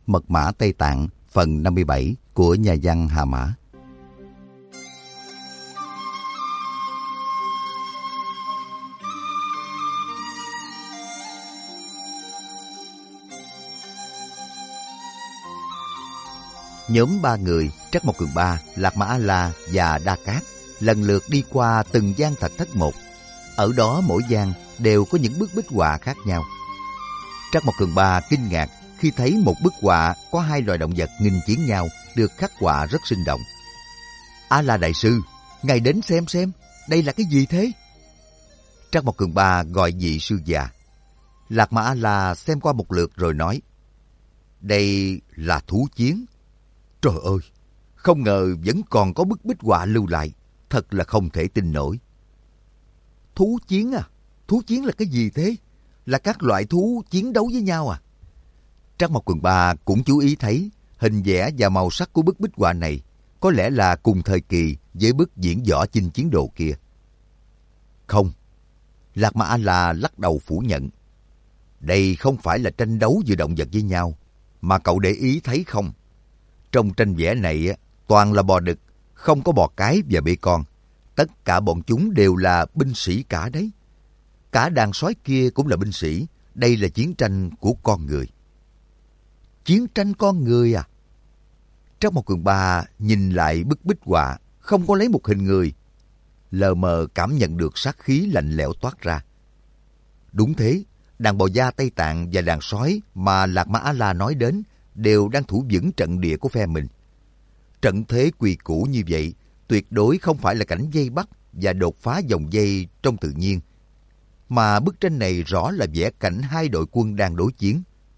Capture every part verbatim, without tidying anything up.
Mật mã Tây Tạng phần năm mươi bảy của nhà văn Hà Mã. Nhóm ba người, Trắc Mộc Cường Ba, Lạc Mã A-la và Đa Cát lần lượt đi qua từng gian thạch thất một. Ở đó mỗi gian đều có những bức bích họa khác nhau. Trắc Mộc Cường Ba kinh ngạc khi thấy một bức họa có hai loài động vật nghinh chiến nhau được khắc họa rất sinh động. A-la đại sư, ngài đến xem xem, đây là cái gì thế? Trắc Mộc Cường Ba gọi vị sư già. Lạc Mã A-la xem qua một lượt rồi nói, đây là thú chiến. Trời ơi, không ngờ vẫn còn có bức bích họa lưu lại, thật là không thể tin nổi. Thú chiến à? Thú chiến là cái gì thế? Là các loại thú chiến đấu với nhau à? Trắc Mộc Cường Ba cũng chú ý thấy hình vẽ và màu sắc của bức bích họa này có lẽ là cùng thời kỳ với bức diễn võ chinh chiến đồ kia. Không, Lạc Mã A-la lắc đầu phủ nhận. Đây không phải là tranh đấu giữa động vật với nhau, mà cậu để ý thấy không? Trong tranh vẽ này toàn là bò đực, không có bò cái và bê con. Tất cả bọn chúng đều là binh sĩ cả đấy. Cả đàn sói kia cũng là binh sĩ. Đây là chiến tranh của con người. Chiến tranh con người à? Trắc Mộc Cường Ba nhìn lại bức bích họa, không có lấy một hình người. Lờ mờ cảm nhận được sát khí lạnh lẽo toát ra. Đúng thế, đàn bò da Tây Tạng và đàn sói mà Lạc Mã A-la nói đến đều đang thủ vững trận địa của phe mình. Trận thế quy củ như vậy tuyệt đối không phải là cảnh dây bắt và đột phá dòng dây trong tự nhiên, mà bức tranh này rõ là vẽ cảnh hai đội quân đang đối chiến.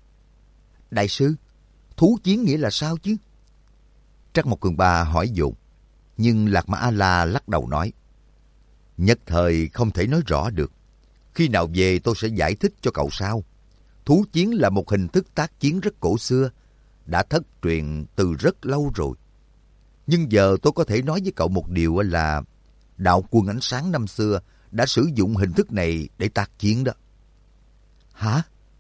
Đại sư, thú chiến nghĩa là sao chứ? Trắc Mộc Cường Ba hỏi dồn, nhưng Lạc Mã A-la lắc đầu nói, nhất thời không thể nói rõ được. Khi nào về tôi sẽ giải thích cho cậu sau. Thú chiến là một hình thức tác chiến rất cổ xưa, đã thất truyền từ rất lâu rồi. Nhưng giờ tôi có thể nói với cậu một điều là đạo quân ánh sáng năm xưa đã sử dụng hình thức này để tác chiến đó. Hả?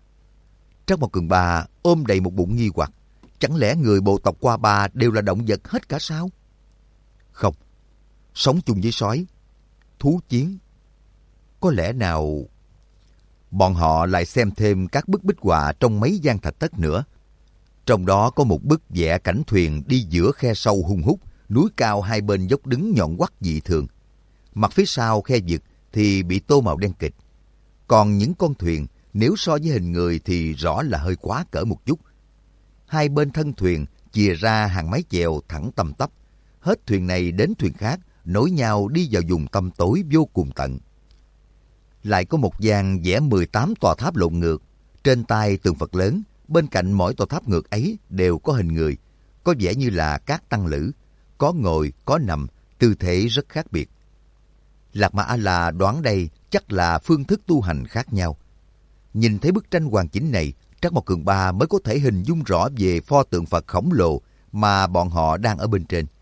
Trắc Mộc Cường Ba ôm đầy một bụng nghi hoặc. Chẳng lẽ người bộ tộc Qua Ba đều là động vật hết cả sao? Không, sống chung với sói. Thú chiến. Có lẽ nào... Bọn họ lại xem thêm các bức bích họa trong mấy gian thạch thất nữa. Trong đó có một bức vẽ cảnh thuyền đi giữa khe sâu hun hút, núi cao hai bên dốc đứng nhọn quắt dị thường. Mặt phía sau khe vực thì bị tô màu đen kịt. Còn những con thuyền, nếu so với hình người thì rõ là hơi quá cỡ một chút. Hai bên thân thuyền chìa ra hàng mái chèo thẳng tăm tắp. Hết thuyền này đến thuyền khác, nối nhau đi vào vùng tăm tối vô cùng tận. Lại có một gian vẽ mười tám tòa tháp lộn ngược. Trên tay tượng Phật lớn, bên cạnh mỗi tòa tháp ngược ấy đều có hình người. Có vẻ như là các tăng lữ, có ngồi, có nằm, tư thế rất khác biệt. Lạc Mã A-la đoán đây chắc là phương thức tu hành khác nhau. Nhìn thấy bức tranh hoàn chỉnh này, Trắc Mộc Cường Ba mới có thể hình dung rõ về pho tượng Phật khổng lồ mà bọn họ đang ở bên trên.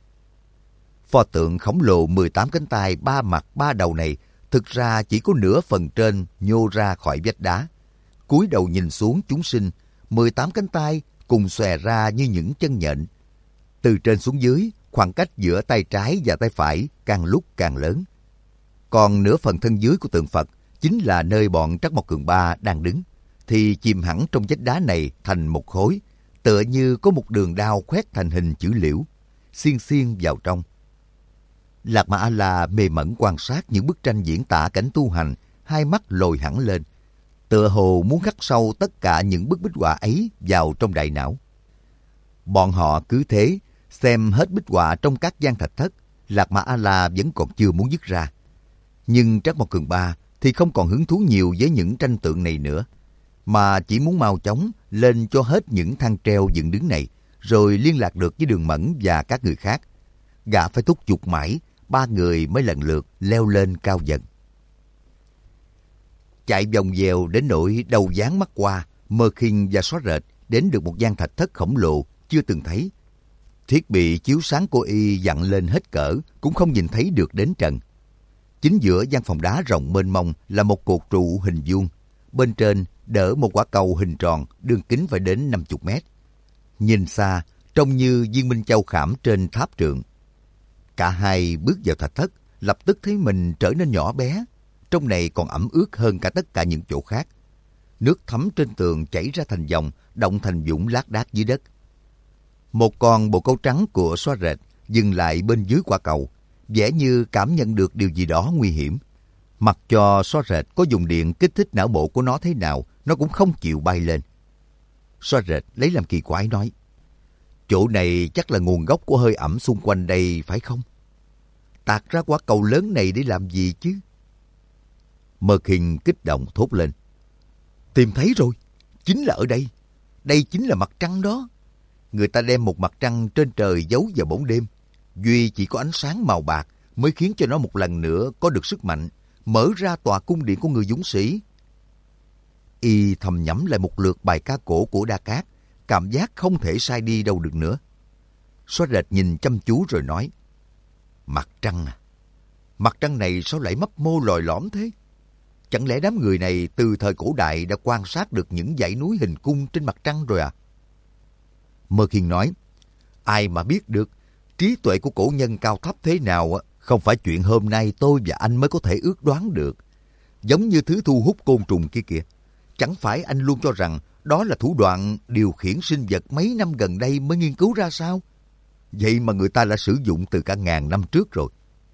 Pho tượng khổng lồ mười tám cánh tay, ba mặt, ba đầu này thực ra chỉ có nửa phần trên nhô ra khỏi vách đá. Cúi đầu nhìn xuống chúng sinh, mười tám cánh tay cùng xòe ra như những chân nhện. Từ trên xuống dưới, khoảng cách giữa tay trái và tay phải càng lúc càng lớn. Còn nửa phần thân dưới của tượng Phật chính là nơi bọn Trắc Mộc Cường Ba đang đứng, thì chìm hẳn trong vách đá này thành một khối, tựa như có một đường đao khoét thành hình chữ liễu, xiên xiên vào trong. Lạc Mã A-la mê mẩn quan sát những bức tranh diễn tả cảnh tu hành, hai mắt lồi hẳn lên, tựa hồ muốn khắc sâu tất cả những bức bích họa ấy vào trong đại não. Bọn họ cứ thế xem hết bích họa trong các gian thạch thất. Lạc Mã A-la vẫn còn chưa muốn dứt ra. Nhưng Trắc Mộc Cường Ba thì không còn hứng thú nhiều với những tranh tượng này nữa, mà chỉ muốn mau chóng lên cho hết những thang treo dựng đứng này, rồi liên lạc được với Đường Mẫn và các người khác. Gã phải thúc giục mãi, ba người mới lần lượt leo lên cao dần. Chạy vòng vèo đến nỗi đầu dán mắt qua, Mơ Khinh và Xóa Rệt đến được một gian thạch thất khổng lồ chưa từng thấy. Thiết bị chiếu sáng cô y dặn lên hết cỡ cũng không nhìn thấy được đến trần. Chính giữa gian phòng đá rộng mênh mông là một cột trụ hình vuông, bên trên đỡ một quả cầu hình tròn đường kính phải đến năm mươi mét. Nhìn xa, trông như viên minh châu khảm trên tháp trượng. Cả hai bước vào thạch thất, lập tức thấy mình trở nên nhỏ bé. Trong này còn ẩm ướt hơn cả tất cả những chỗ khác. Nước thấm trên tường chảy ra thành dòng, động thành vũng lác đác dưới đất. Một con bồ câu trắng của xóa rệt dừng lại bên dưới quả cầu, vẻ như cảm nhận được điều gì đó nguy hiểm. Mặc cho xóa rệt có dùng điện kích thích não bộ của nó thế nào, nó cũng không chịu bay lên. Xóa rệt lấy làm kỳ quái nói, chỗ này chắc là nguồn gốc của hơi ẩm xung quanh đây phải không? Tạc ra quả cầu lớn này để làm gì chứ? Mơ Khinh kích động thốt lên. Tìm thấy rồi, chính là ở đây. Đây chính là mặt trăng đó. Người ta đem một mặt trăng trên trời giấu vào bóng đêm. Duy chỉ có ánh sáng màu bạc mới khiến cho nó một lần nữa có được sức mạnh, mở ra tòa cung điện của người dũng sĩ. Y thầm nhẩm lại một lượt bài ca cổ của Đa Cát, cảm giác không thể sai đi đâu được nữa. Xóa rệt nhìn chăm chú rồi nói, mặt trăng à? Mặt trăng này sao lại mấp mô lồi lõm thế? Chẳng lẽ đám người này từ thời cổ đại đã quan sát được những dãy núi hình cung trên mặt trăng rồi à? Mơ Khiên nói, ai mà biết được, trí tuệ của cổ nhân cao thấp thế nào không phải chuyện hôm nay tôi và anh mới có thể ước đoán được. Giống như thứ thu hút côn trùng kia kìa. Chẳng phải anh luôn cho rằng đó là thủ đoạn điều khiển sinh vật mấy năm gần đây mới nghiên cứu ra sao? Vậy mà người ta đã sử dụng từ cả ngàn năm trước rồi.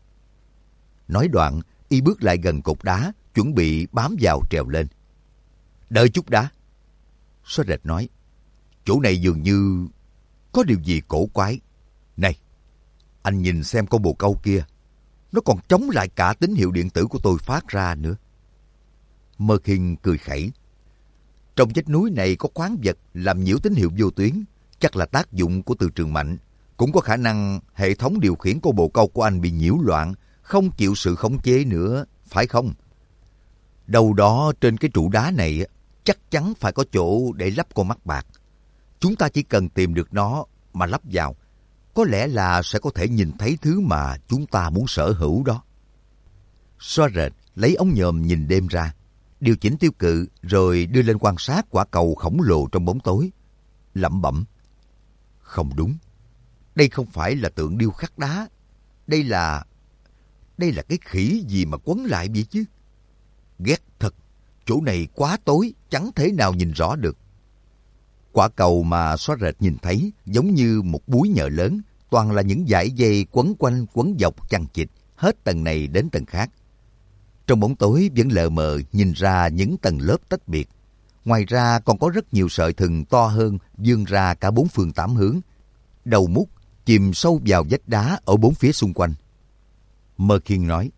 Nói đoạn, y bước lại gần cột đá, chuẩn bị bám vào trèo lên. Đợi chút đã. Xóa rệt nói, chỗ này dường như có điều gì cổ quái. Này, anh nhìn xem con bồ câu kia. Nó còn chống lại cả tín hiệu điện tử của tôi phát ra nữa. Mơ Khiên cười khẩy. Trong vách núi này có khoáng vật làm nhiễu tín hiệu vô tuyến. Chắc là tác dụng của từ trường mạnh. Cũng có khả năng hệ thống điều khiển con bồ câu của anh bị nhiễu loạn, không chịu sự khống chế nữa, phải không? Đâu đó trên cái trụ đá này chắc chắn phải có chỗ để lắp con mắt bạc. Chúng ta chỉ cần tìm được nó mà lắp vào, có lẽ là sẽ có thể nhìn thấy thứ mà chúng ta muốn sở hữu đó. Xóa rệt lấy ống nhòm nhìn đêm ra, điều chỉnh tiêu cự rồi đưa lên quan sát quả cầu khổng lồ trong bóng tối. Lẩm bẩm, không đúng, đây không phải là tượng điêu khắc đá, đây là... Đây là cái khỉ gì mà quấn lại vậy chứ? Ghét thật, chỗ này quá tối, chẳng thể nào nhìn rõ được. Quả cầu mà xóa rệt nhìn thấy giống như một búi nhợ lớn, toàn là những dải dây quấn quanh quấn dọc chằng chịt, hết tầng này đến tầng khác. Trong bóng tối vẫn lờ mờ nhìn ra những tầng lớp tách biệt. Ngoài ra còn có rất nhiều sợi thừng to hơn vươn ra cả bốn phương tám hướng. Đầu mút chìm sâu vào vách đá ở bốn phía xung quanh. Mơ Khiên nói,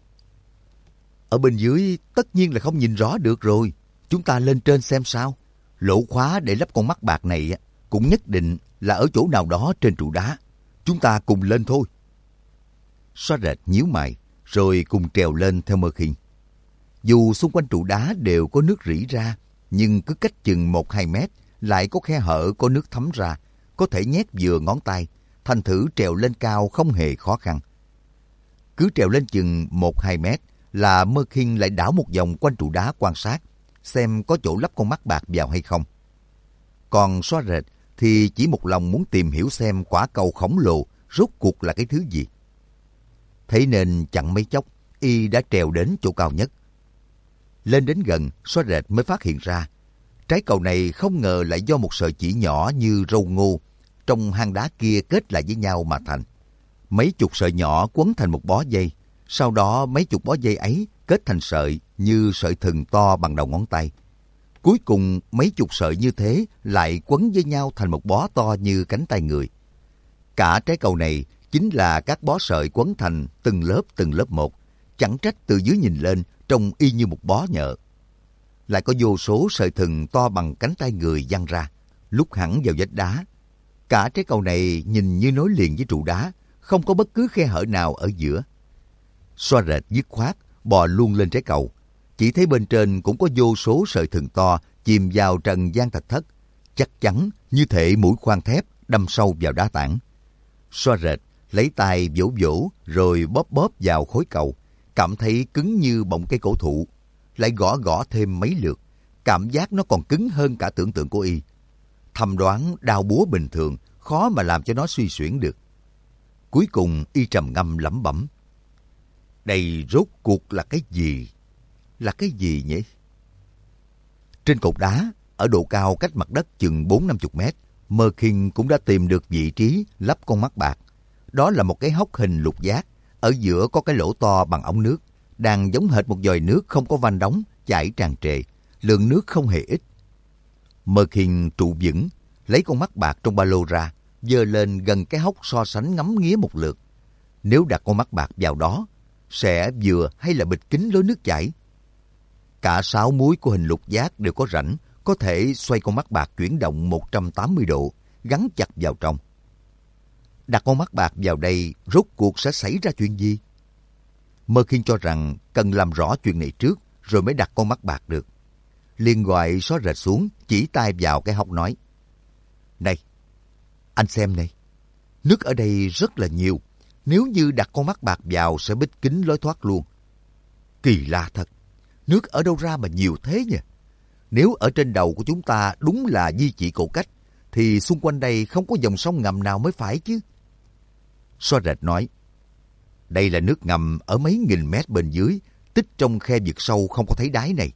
ở bên dưới tất nhiên là không nhìn rõ được rồi. Chúng ta lên trên xem sao. Lỗ khóa để lắp con mắt bạc này cũng nhất định là ở chỗ nào đó trên trụ đá. Chúng ta cùng lên thôi. Xóa rệt nhíu mày, rồi cùng trèo lên theo Mơ Khiên. Dù xung quanh trụ đá đều có nước rỉ ra, nhưng cứ cách chừng một hai mét lại có khe hở có nước thấm ra, có thể nhét vừa ngón tay, thành thử trèo lên cao không hề khó khăn. Cứ trèo lên chừng một hai mét là Mơ Khiên lại đảo một vòng quanh trụ đá quan sát, xem có chỗ lắp con mắt bạc vào hay không. Còn xóa rệt thì chỉ một lòng muốn tìm hiểu xem quả cầu khổng lồ rốt cuộc là cái thứ gì. Thế nên chẳng mấy chốc, y đã trèo đến chỗ cao nhất. Lên đến gần, xóa rệt mới phát hiện ra, trái cầu này không ngờ lại do một sợi chỉ nhỏ như râu ngô trong hang đá kia kết lại với nhau mà thành. Mấy chục sợi nhỏ quấn thành một bó dây, sau đó mấy chục bó dây ấy kết thành sợi như sợi thừng to bằng đầu ngón tay. Cuối cùng mấy chục sợi như thế lại quấn với nhau thành một bó to như cánh tay người. Cả trái cầu này chính là các bó sợi quấn thành từng lớp từng lớp một, chẳng trách từ dưới nhìn lên trông y như một bó nhợ. Lại có vô số sợi thừng to bằng cánh tay người giăng ra, lúc hẳn vào vách đá. Cả trái cầu này nhìn như nối liền với trụ đá, không có bất cứ khe hở nào ở giữa. Xóa rệt dứt khoát bò luôn lên trái cầu, chỉ thấy bên trên cũng có vô số sợi thừng to chìm vào trần gian thạch thất, chắc chắn như thể mũi khoan thép đâm sâu vào đá tảng. Xóa rệt lấy tay vỗ vỗ rồi bóp bóp vào khối cầu, cảm thấy cứng như bọng cây cổ thụ, lại gõ gõ thêm mấy lượt, cảm giác nó còn cứng hơn cả tưởng tượng của y. Thầm đoán đao búa bình thường khó mà làm cho nó suy xuyển được. Cuối cùng y trầm ngâm lẩm bẩm. Đây rốt cuộc là cái gì? Là cái gì nhỉ? Trên cột đá, ở độ cao cách mặt đất chừng bốn năm chục mét, Merkin cũng đã tìm được vị trí lắp con mắt bạc. Đó là một cái hốc hình lục giác, ở giữa có cái lỗ to bằng ống nước, đang giống hệt một vòi nước không có van đóng, chảy tràn trề, lượng nước không hề ít. Merkin trụ vững, lấy con mắt bạc trong ba lô ra, giơ lên gần cái hốc so sánh ngắm nghía một lượt. Nếu đặt con mắt bạc vào đó, sẽ vừa hay là bịt kín lối nước chảy. Cả sáu múi của hình lục giác đều có rãnh, có thể xoay con mắt bạc chuyển động một trăm tám mươi độ, gắn chặt vào trong. Đặt con mắt bạc vào đây, rốt cuộc sẽ xảy ra chuyện gì? Merkin cho rằng cần làm rõ chuyện này trước, rồi mới đặt con mắt bạc được. Liền gọi Xóa Rệt xuống, chỉ tay vào cái hốc nói. Này, anh xem này, nước ở đây rất là nhiều. Nếu như đặt con mắt bạc vào sẽ bít kín lối thoát luôn. Kỳ lạ thật, nước ở đâu ra mà nhiều thế nhỉ? Nếu ở trên đầu của chúng ta đúng là di chỉ cổ cách, thì xung quanh đây không có dòng sông ngầm nào mới phải chứ. Xóa Rệt nói, đây là nước ngầm ở mấy nghìn mét bên dưới, tích trong khe vực sâu không có thấy đáy này.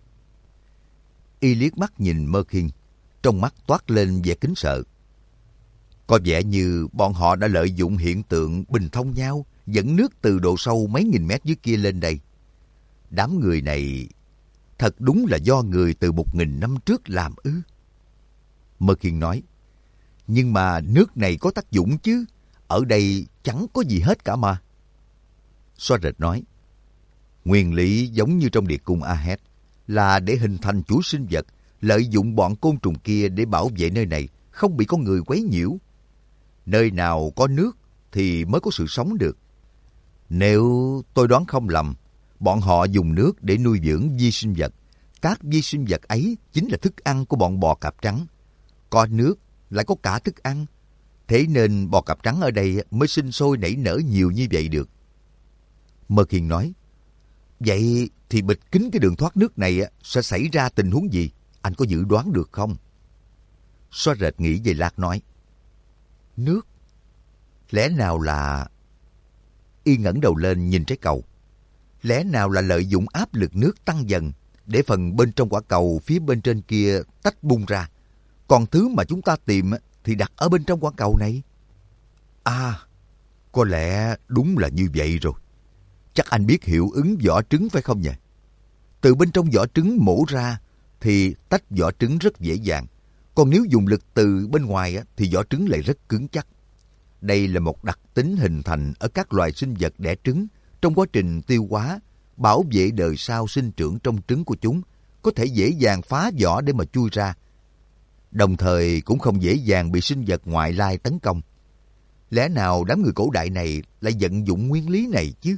Y liếc mắt nhìn Merkin, trong mắt toát lên vẻ kính sợ. Có vẻ như bọn họ đã lợi dụng hiện tượng bình thông nhau, dẫn nước từ độ sâu mấy nghìn mét dưới kia lên đây. Đám người này thật đúng là do người từ một nghìn năm trước làm ư? Merkin nói, nhưng mà nước này có tác dụng chứ, ở đây chẳng có gì hết cả mà. Xóa Rệt nói, nguyên lý giống như trong địa cung Ahed, là để hình thành chuỗi sinh vật, lợi dụng bọn côn trùng kia để bảo vệ nơi này, không bị con người quấy nhiễu. Nơi nào có nước thì mới có sự sống được. Nếu tôi đoán không lầm, bọn họ dùng nước để nuôi dưỡng vi sinh vật. Các vi sinh vật ấy chính là thức ăn của bọn bò cạp trắng. Có nước lại có cả thức ăn. Thế nên bò cạp trắng ở đây mới sinh sôi nảy nở nhiều như vậy được. Merkin nói, vậy thì bịt kín cái đường thoát nước này sẽ xảy ra tình huống gì? Anh có dự đoán được không? Xóa Rệt nghĩ về lát nói, nước? Lẽ nào là... Y ngẩng đầu lên nhìn trái cầu. Lẽ nào là lợi dụng áp lực nước tăng dần, để phần bên trong quả cầu phía bên trên kia tách bung ra. Còn thứ mà chúng ta tìm thì đặt ở bên trong quả cầu này. À, có lẽ đúng là như vậy rồi. Chắc anh biết hiệu ứng vỏ trứng phải không nhỉ? Từ bên trong vỏ trứng mổ ra thì tách vỏ trứng rất dễ dàng. Còn nếu dùng lực từ bên ngoài thì vỏ trứng lại rất cứng chắc. Đây là một đặc tính hình thành ở các loài sinh vật đẻ trứng trong quá trình tiêu hóa, bảo vệ đời sau sinh trưởng trong trứng của chúng, có thể dễ dàng phá vỏ để mà chui ra. Đồng thời cũng không dễ dàng bị sinh vật ngoại lai tấn công. Lẽ nào đám người cổ đại này lại vận dụng nguyên lý này chứ?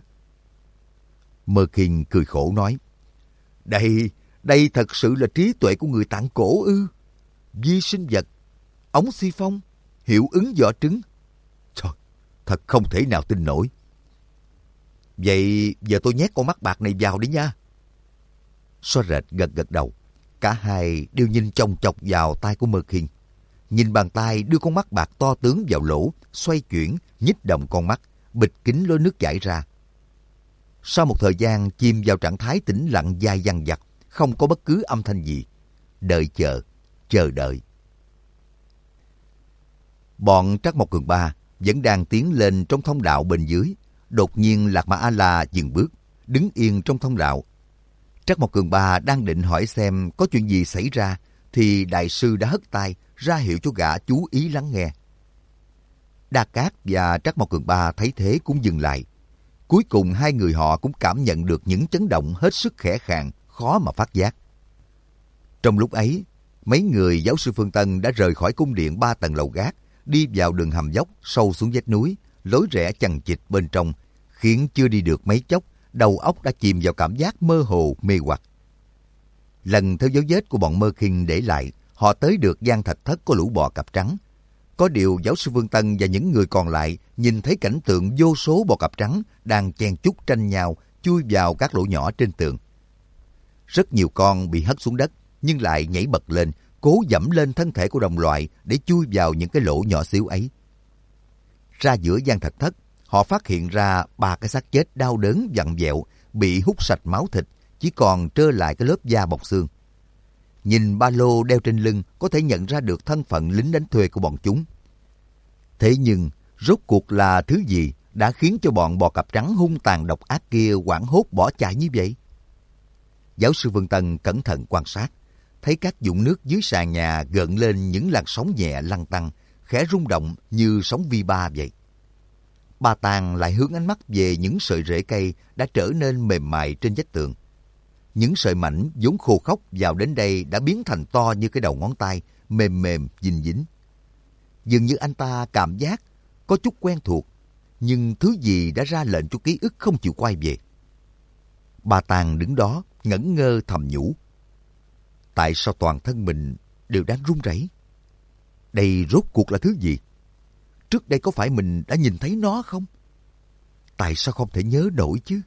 Merkin cười khổ nói, Đây, đây thật sự là trí tuệ của người Tạng cổ ư? Vi sinh vật, ống xi phong, hiệu ứng vỏ trứng. Trời, thật không thể nào tin nổi. Vậy giờ tôi nhét con mắt bạc này vào đi nha. Xóa Rệt gật gật đầu. Cả hai đều nhìn chòng chọc vào tay của Merkin. Nhìn bàn tay đưa con mắt bạc to tướng vào lỗ, xoay chuyển, nhích động con mắt, bịt kín lối nước chảy ra. Sau một thời gian chìm vào trạng thái tĩnh lặng dài dằng dặc, không có bất cứ âm thanh gì. Đợi chờ, chờ đợi. Bọn Trắc Mộc Cường Ba vẫn đang tiến lên trong thông đạo bên dưới. Đột nhiên Lạc Mà A-la dừng bước, đứng yên trong thông đạo. Trắc Mộc Cường Ba đang định hỏi xem có chuyện gì xảy ra, thì đại sư đã hất tay ra hiệu cho gã chú ý lắng nghe. Đa Cát và Trắc Mộc Cường Ba thấy thế cũng dừng lại. Cuối cùng hai người họ cũng cảm nhận được những chấn động hết sức khẽ khàng, khó mà phát giác. Trong lúc ấy, mấy người giáo sư Phương Tân đã rời khỏi cung điện ba tầng lầu gác, đi vào đường hầm dốc sâu xuống vách núi, lối rẽ chằng chịt bên trong, khiến chưa đi được mấy chốc, đầu óc đã chìm vào cảm giác mơ hồ mê hoặc. Lần theo dấu vết của bọn Merkin để lại, họ tới được gian thạch thất có lũ bò cạp trắng. Có điều giáo sư Phương Tân và những người còn lại nhìn thấy cảnh tượng vô số bò cạp trắng đang chen chúc tranh nhau chui vào các lỗ nhỏ trên tường. Rất nhiều con bị hất xuống đất nhưng lại nhảy bật lên, cố dẫm lên thân thể của đồng loại để chui vào những cái lỗ nhỏ xíu ấy. ra giữa gian thạch thất, họ phát hiện ra ba cái xác chết đau đớn vặn vẹo, bị hút sạch máu thịt, chỉ còn trơ lại cái lớp da bọc xương. Nhìn ba lô đeo trên lưng có thể nhận ra được thân phận lính đánh thuê của bọn chúng. Thế nhưng, rốt cuộc là thứ gì đã khiến cho bọn bò cạp trắng hung tàn độc ác kia hoảng hốt bỏ chạy như vậy? Giáo sư Vân Tân cẩn thận quan sát, thấy các vũng nước dưới sàn nhà gợn lên những làn sóng nhẹ lăn tăn, khẽ rung động như sóng vi ba vậy. Ba Tàng lại hướng ánh mắt về những sợi rễ cây đã trở nên mềm mại trên vách tường. Những sợi mảnh vốn khô khốc vào đến đây đã biến thành to như cái đầu ngón tay, mềm mềm, dính dính. Dường như anh ta cảm giác có chút quen thuộc, nhưng thứ gì đã ra lệnh cho ký ức không chịu quay về. Ba Tàng đứng đó, ngẩn ngơ thầm nhủ. Tại sao toàn thân mình đều đang run rẩy? Đây rốt cuộc là thứ gì? Trước đây có phải mình đã nhìn thấy nó không? Tại sao không thể nhớ nổi chứ?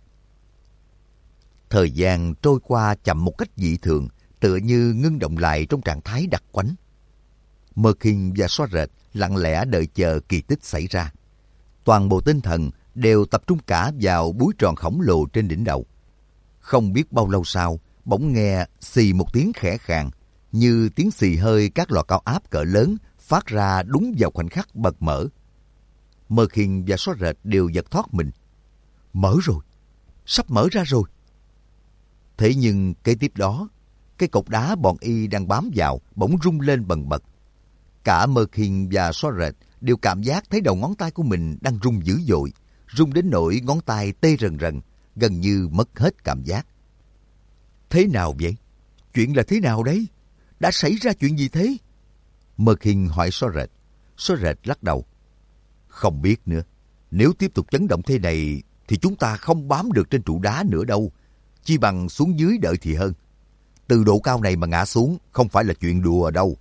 Thời gian trôi qua chậm một cách dị thường, tựa như ngưng động lại trong trạng thái đặc quánh. Merkin và Xóa Rệt lặng lẽ đợi chờ kỳ tích xảy ra. Toàn bộ tinh thần đều tập trung cả vào búi tròn khổng lồ trên đỉnh đầu. Không biết bao lâu sau, bỗng nghe xì một tiếng khẽ khàng, như tiếng xì hơi các lò cao áp cỡ lớn phát ra đúng vào khoảnh khắc bật mở. Merkin và Xóa Rệt đều giật thoát mình. Mở rồi, sắp mở ra rồi. Thế nhưng kế tiếp đó, cái cột đá bọn y đang bám vào bỗng rung lên bần bật. Cả Merkin và Xóa Rệt đều cảm giác thấy đầu ngón tay của mình đang rung dữ dội, rung đến nỗi ngón tay tê rần rần, gần như mất hết cảm giác. Thế nào vậy? Chuyện là thế nào đấy? Đã xảy ra chuyện gì thế? Merkin hỏi Xóa Rệt. Xóa Rệt lắc đầu. Không biết nữa. Nếu tiếp tục chấn động thế này thì chúng ta không bám được trên trụ đá nữa đâu. Chi bằng xuống dưới đợi thì hơn. Từ độ cao này mà ngã xuống không phải là chuyện đùa đâu.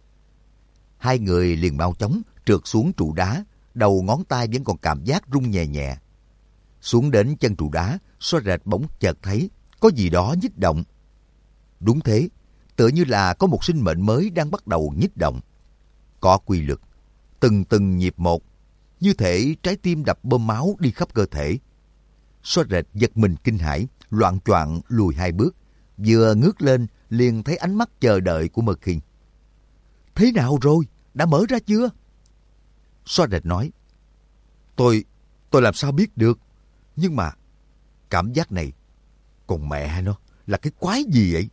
Hai người liền mau chóng trượt xuống trụ đá, đầu ngón tay vẫn còn cảm giác rung nhẹ nhẹ. Xuống đến chân trụ đá, Xóa Rệt bỗng chợt thấy có gì đó nhích động. Đúng thế, tựa như là có một sinh mệnh mới đang bắt đầu nhích động. Có quy luật, từng từng nhịp một, như thể trái tim đập bơm máu đi khắp cơ thể. Xóa Rệt giật mình kinh hãi, loạng choạng lùi hai bước, vừa ngước lên liền thấy ánh mắt chờ đợi của Merkin. Thế nào rồi? Đã mở ra chưa? Xóa Rệt nói. Tôi, tôi làm sao biết được? Nhưng mà, cảm giác này, còn mẹ nó, là cái quái gì vậy?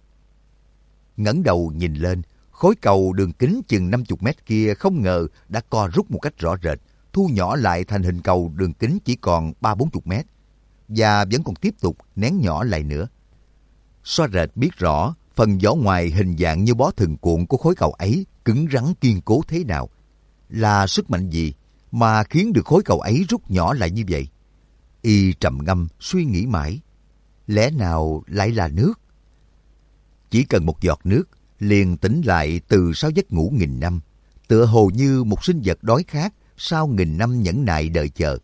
Ngẩng đầu nhìn lên, khối cầu đường kính chừng năm mươi mét kia không ngờ đã co rút một cách rõ rệt, thu nhỏ lại thành hình cầu đường kính chỉ còn ba bốn mươi mét, và vẫn còn tiếp tục nén nhỏ lại nữa. Xóa Rệt biết rõ phần vỏ ngoài hình dạng như bó thừng cuộn của khối cầu ấy cứng rắn kiên cố thế nào. Là sức mạnh gì mà khiến được khối cầu ấy rút nhỏ lại như vậy? Y trầm ngâm suy nghĩ mãi. Lẽ nào lại là nước? Chỉ cần một giọt nước liền tỉnh lại từ sau giấc ngủ nghìn năm, tựa hồ như một sinh vật đói khát sau nghìn năm nhẫn nại đợi chờ.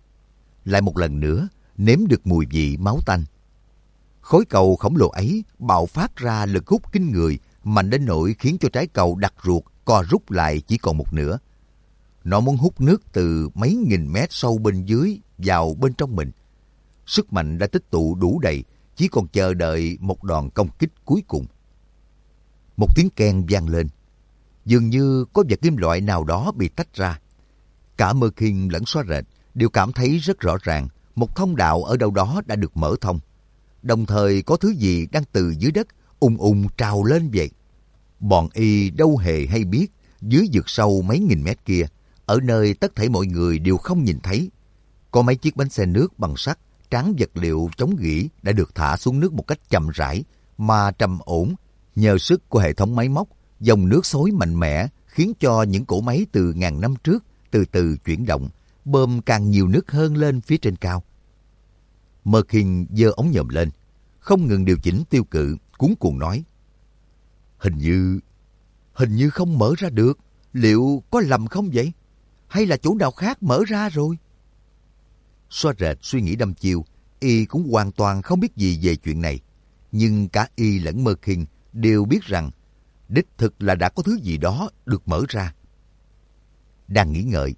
Lại một lần nữa nếm được mùi vị máu tanh. Khối cầu khổng lồ ấy bạo phát ra lực hút kinh người, mạnh đến nỗi khiến cho trái cầu đặc ruột co rút lại chỉ còn một nửa. Nó muốn hút nước từ mấy nghìn mét sâu bên dưới vào bên trong mình. Sức mạnh đã tích tụ đủ đầy, chỉ còn chờ đợi một đòn công kích cuối cùng. Một tiếng keng vang lên. Dường như có vật kim loại nào đó bị tách ra. Cả Merkin lẫn Xóa Rệt đều cảm thấy rất rõ ràng một thông đạo ở đâu đó đã được mở thông. Đồng thời có thứ gì đang từ dưới đất ùng ùng trào lên vậy. Bọn y đâu hề hay biết dưới vực sâu mấy nghìn mét kia, ở nơi tất thảy mọi người đều không nhìn thấy, có mấy chiếc bánh xe nước bằng sắt tráng vật liệu chống gỉ đã được thả xuống nước một cách chậm rãi mà trầm ổn. Nhờ sức của hệ thống máy móc, dòng nước xối mạnh mẽ khiến cho những cỗ máy từ ngàn năm trước từ từ chuyển động, bơm càng nhiều nước hơn lên phía trên cao. Merkin giơ ống nhòm lên, không ngừng điều chỉnh tiêu cự, cuống cuồng nói. Hình như, hình như không mở ra được. Liệu có lầm không vậy? Hay là chỗ nào khác mở ra rồi? Xóa Rệt suy nghĩ đăm chiêu, y cũng hoàn toàn không biết gì về chuyện này. Nhưng cả y lẫn Merkin đều biết rằng đích thực là đã có thứ gì đó được mở ra. Đang nghĩ ngợi,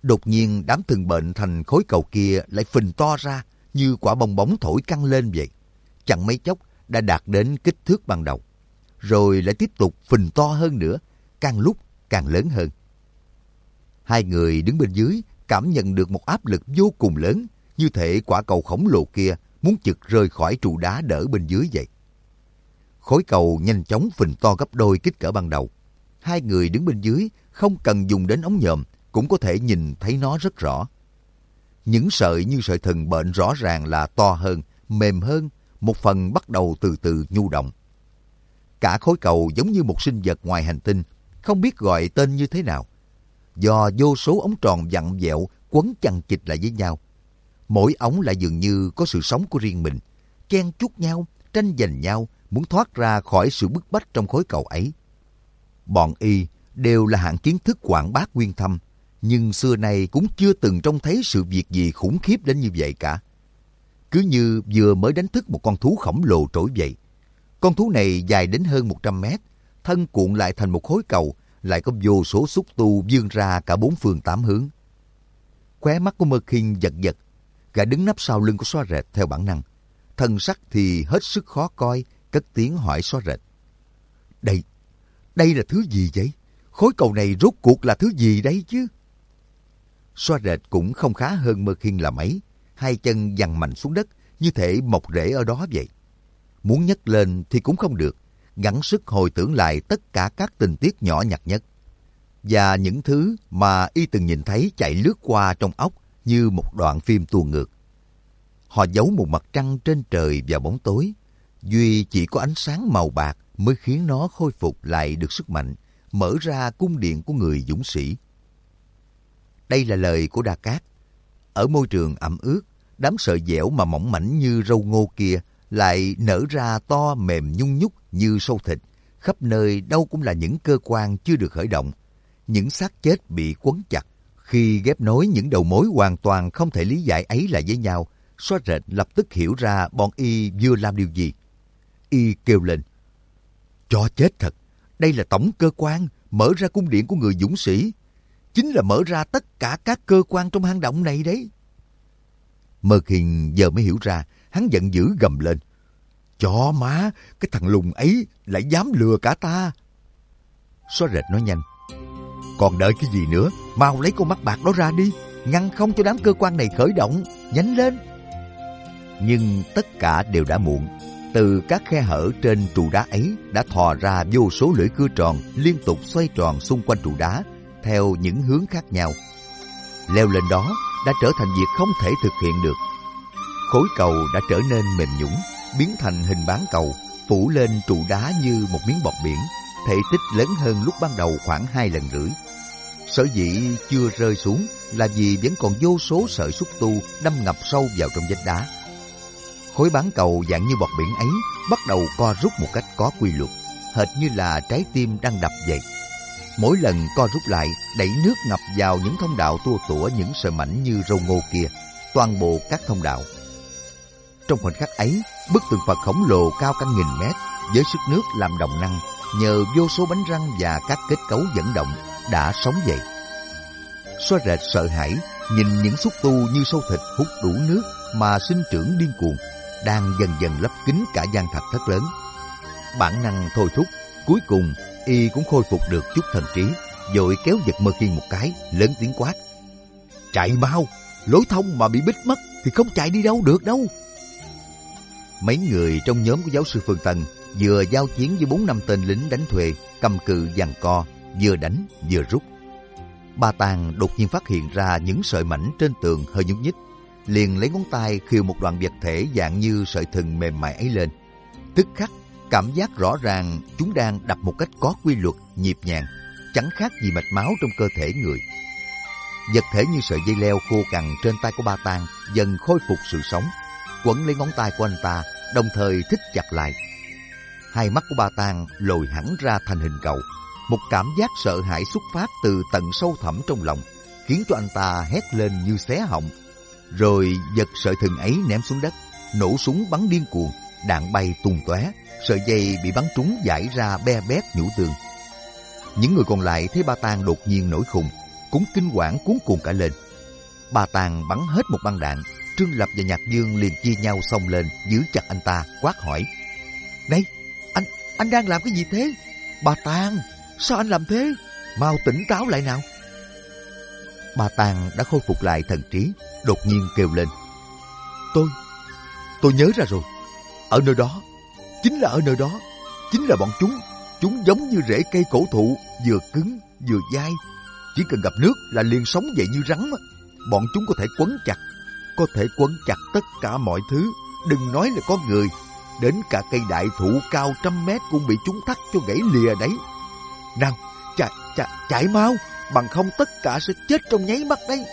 Đột nhiên đám từng bệnh thành khối cầu kia lại phình to ra như quả bong bóng thổi căng lên vậy. Chẳng mấy chốc đã đạt đến kích thước ban đầu. Rồi lại tiếp tục phình to hơn nữa, càng lúc càng lớn hơn. Hai người đứng bên dưới cảm nhận được một áp lực vô cùng lớn, như thể quả cầu khổng lồ kia muốn chực rơi khỏi trụ đá đỡ bên dưới vậy. Khối cầu nhanh chóng phình to gấp đôi kích cỡ ban đầu. Hai người đứng bên dưới không cần dùng đến ống nhòm cũng có thể nhìn thấy nó rất rõ. Những sợi như sợi thừng bệnh rõ ràng là to hơn, mềm hơn, một phần bắt đầu từ từ nhu động. Cả khối cầu giống như một sinh vật ngoài hành tinh, không biết gọi tên như thế nào. Do vô số ống tròn vặn vẹo quấn chằng chịt lại với nhau. Mỗi ống lại dường như có sự sống của riêng mình, chen chúc nhau, tranh giành nhau, muốn thoát ra khỏi sự bức bách trong khối cầu ấy. Bọn y đều là hạng kiến thức quảng bác uyên thâm, nhưng xưa nay cũng chưa từng trông thấy sự việc gì khủng khiếp đến như vậy cả. Cứ như vừa mới đánh thức một con thú khổng lồ trỗi dậy. Con thú này dài đến hơn một trăm mét, thân cuộn lại thành một khối cầu, lại có vô số xúc tu vươn ra cả bốn phương tám hướng. Khóe mắt của Mơ Khiên giật giật, gã đứng nấp sau lưng của Xóa Rệt theo bản năng. Thân sắc thì hết sức khó coi, cất tiếng hỏi Xóa Rệt. Đây, đây là thứ gì vậy? Khối cầu này rốt cuộc là thứ gì đấy chứ? Xóa Rệt cũng không khá hơn Mơ Khiên là mấy, hai chân giằng mạnh xuống đất, như thể mọc rễ ở đó vậy. Muốn nhấc lên thì cũng không được, gắng sức hồi tưởng lại tất cả các tình tiết nhỏ nhặt nhất. Và những thứ mà y từng nhìn thấy chạy lướt qua trong óc như một đoạn phim tua ngược. Họ giấu một mặt trăng trên trời vào bóng tối. Duy chỉ có ánh sáng màu bạc mới khiến nó khôi phục lại được sức mạnh, mở ra cung điện của người dũng sĩ. Đây là lời của Đa Cát. Ở môi trường ẩm ướt, đám sợi dẻo mà mỏng mảnh như râu ngô kia lại nở ra to mềm nhung nhúc như sâu thịt. Khắp nơi đâu cũng là những cơ quan chưa được khởi động, những xác chết bị quấn chặt. Khi ghép nối những đầu mối hoàn toàn không thể lý giải ấy lại với nhau, Xóa Rệt lập tức hiểu ra bọn y vừa làm điều gì. Y kêu lên. Cho chết thật, đây là tổng cơ quan mở ra cung điện của người dũng sĩ. Chính là mở ra tất cả các cơ quan trong hang động này đấy. Mơ Khiên giờ mới hiểu ra, hắn giận dữ gầm lên. Chó má, cái thằng lùn ấy lại dám lừa cả ta. Xóa Rệt nói nhanh. Còn đợi cái gì nữa, mau lấy con mắt bạc đó ra đi, ngăn không cho đám cơ quan này khởi động, nhanh lên. Nhưng tất cả đều đã muộn. Từ các khe hở trên trụ đá ấy đã thò ra vô số lưỡi cưa tròn liên tục xoay tròn xung quanh trụ đá theo những hướng khác nhau. Leo lên đó đã trở thành việc không thể thực hiện được. Khối cầu đã trở nên mềm nhũn, biến thành hình bán cầu, phủ lên trụ đá như một miếng bọt biển, thể tích lớn hơn lúc ban đầu khoảng hai lần rưỡi. Sở dĩ chưa rơi xuống là vì vẫn còn vô số sợi xúc tu đâm ngập sâu vào trong vách đá. Khối bán cầu dạng như bọt biển ấy bắt đầu co rút một cách có quy luật, hệt như là trái tim đang đập vậy. Mỗi lần co rút lại, đẩy nước ngập vào những thông đạo tua tủa những sợi mảnh như râu ngô kia, toàn bộ các thông đạo. Trong khoảnh khắc ấy, bức tượng Phật khổng lồ cao cả nghìn mét với sức nước làm động năng, nhờ vô số bánh răng và các kết cấu dẫn động đã sống dậy. Xóa Rệt sợ hãi nhìn những xúc tu như sâu thịt hút đủ nước mà sinh trưởng điên cuồng, đang dần dần lấp kín cả gian thạch thất lớn. Bản năng thôi thúc, cuối cùng y cũng khôi phục được chút thần trí, vội kéo giật Mơ Khiên một cái, lớn tiếng quát. Chạy mau, lối thông mà bị bít mất thì không chạy đi đâu được đâu. Mấy người trong nhóm của giáo sư Phương Tân vừa giao chiến với bốn năm tên lính đánh thuê, cầm cự giằng co, vừa đánh vừa rút. Ba Tàng đột nhiên phát hiện ra những sợi mảnh trên tường hơi nhúc nhích, liền lấy ngón tay khều một đoạn vật thể dạng như sợi thừng mềm mại ấy lên. Tức khắc cảm giác rõ ràng chúng đang đập một cách có quy luật, nhịp nhàng, chẳng khác gì mạch máu trong cơ thể người. Vật thể như sợi dây leo khô cằn trên tay của Ba Tàng dần khôi phục sự sống, quấn lấy ngón tay của anh ta, đồng thời thích chặt lại. Hai mắt của Ba Tàng lồi hẳn ra thành hình cầu. Một cảm giác sợ hãi xuất phát từ tận sâu thẳm trong lòng, khiến cho anh ta hét lên như xé họng. Rồi giật sợi thừng ấy ném xuống đất, nổ súng bắn điên cuồng, đạn bay tung tóe, sợi dây bị bắn trúng vãi ra be bét nhũ tường. Những người còn lại thấy Ba Tàng đột nhiên nổi khùng, cũng kinh quản cuống cuồng cả lên. Ba Tàng bắn hết một băng đạn, Trương Lập và Nhạc Dương liền chia nhau xông lên giữ chặt anh ta, quát hỏi: "Này, anh anh đang làm cái gì thế? Ba Tàng, sao anh làm thế? Mau tỉnh táo lại nào!" Ba Tàng đã khôi phục lại thần trí, đột nhiên kêu lên: Tôi, tôi nhớ ra rồi. Ở nơi đó, chính là ở nơi đó, chính là bọn chúng. Chúng giống như rễ cây cổ thụ, vừa cứng vừa dai. Chỉ cần gặp nước là liền sống dậy như rắn. Bọn chúng có thể quấn chặt, có thể quấn chặt tất cả mọi thứ. Đừng nói là có người, đến cả cây đại thụ cao trăm mét cũng bị chúng thắt cho gãy lìa đấy. Nào, chạy, chạy, chạy mau, bằng không tất cả sẽ chết trong nháy mắt đấy.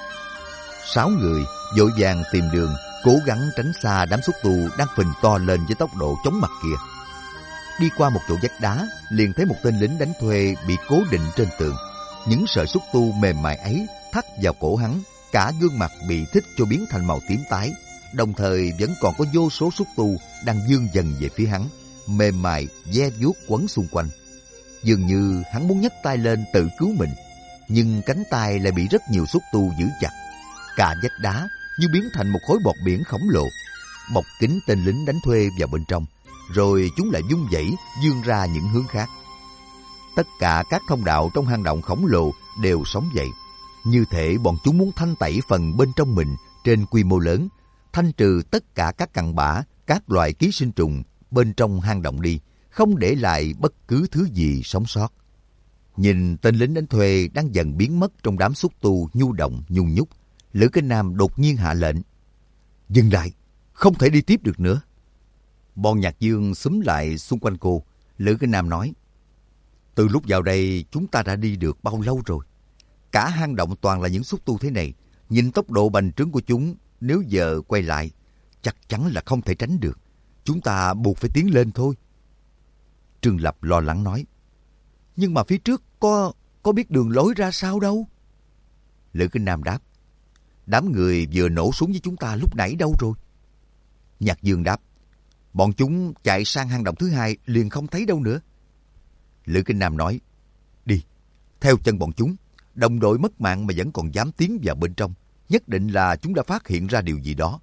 Sáu người vội vàng tìm đường, cố gắng tránh xa đám xúc tu đang phình to lên với tốc độ chóng mặt kia. Đi qua một chỗ vách đá, liền thấy một tên lính đánh thuê bị cố định trên tường. Những sợi xúc tu mềm mại ấy thắt vào cổ hắn, cả gương mặt bị thích cho biến thành màu tím tái. Đồng thời vẫn còn có vô số xúc tu đang vươn dần về phía hắn, mềm mại ve vuốt quấn xung quanh. Dường như hắn muốn nhấc tay lên tự cứu mình, nhưng cánh tay lại bị rất nhiều xúc tu giữ chặt. Cả vách đá như biến thành một khối bọt biển khổng lồ, bọc kín tên lính đánh thuê vào bên trong, rồi chúng lại vung vẩy vươn ra những hướng khác. Tất cả các thông đạo trong hang động khổng lồ đều sống dậy, như thể bọn chúng muốn thanh tẩy phần bên trong mình trên quy mô lớn, thanh trừ tất cả các cặn bã, các loài ký sinh trùng bên trong hang động đi, không để lại bất cứ thứ gì sống sót. Nhìn tên lính đánh thuê đang dần biến mất trong đám xúc tu nhu động nhung nhúc, Lữ Kinh Nam đột nhiên hạ lệnh: "Dừng lại, không thể đi tiếp được nữa." Bọn Nhạc Dương xúm lại xung quanh cô. Lữ Kinh Nam nói: "Từ lúc vào đây chúng ta đã đi được bao lâu rồi? Cả hang động toàn là những xúc tu thế này. Nhìn tốc độ bành trướng của chúng, nếu giờ quay lại, chắc chắn là không thể tránh được. Chúng ta buộc phải tiến lên thôi." Trương Lập lo lắng nói: "Nhưng mà phía trước có có biết đường lối ra sao đâu." Lữ Kinh Nam đáp: "Đám người vừa nổ súng với chúng ta lúc nãy đâu rồi?" Nhạc Dương đáp: "Bọn chúng chạy sang hang động thứ hai liền không thấy đâu nữa." Lữ Kinh Nam nói: "Đi, theo chân bọn chúng. Đồng đội mất mạng mà vẫn còn dám tiến vào bên trong, nhất định là chúng đã phát hiện ra điều gì đó."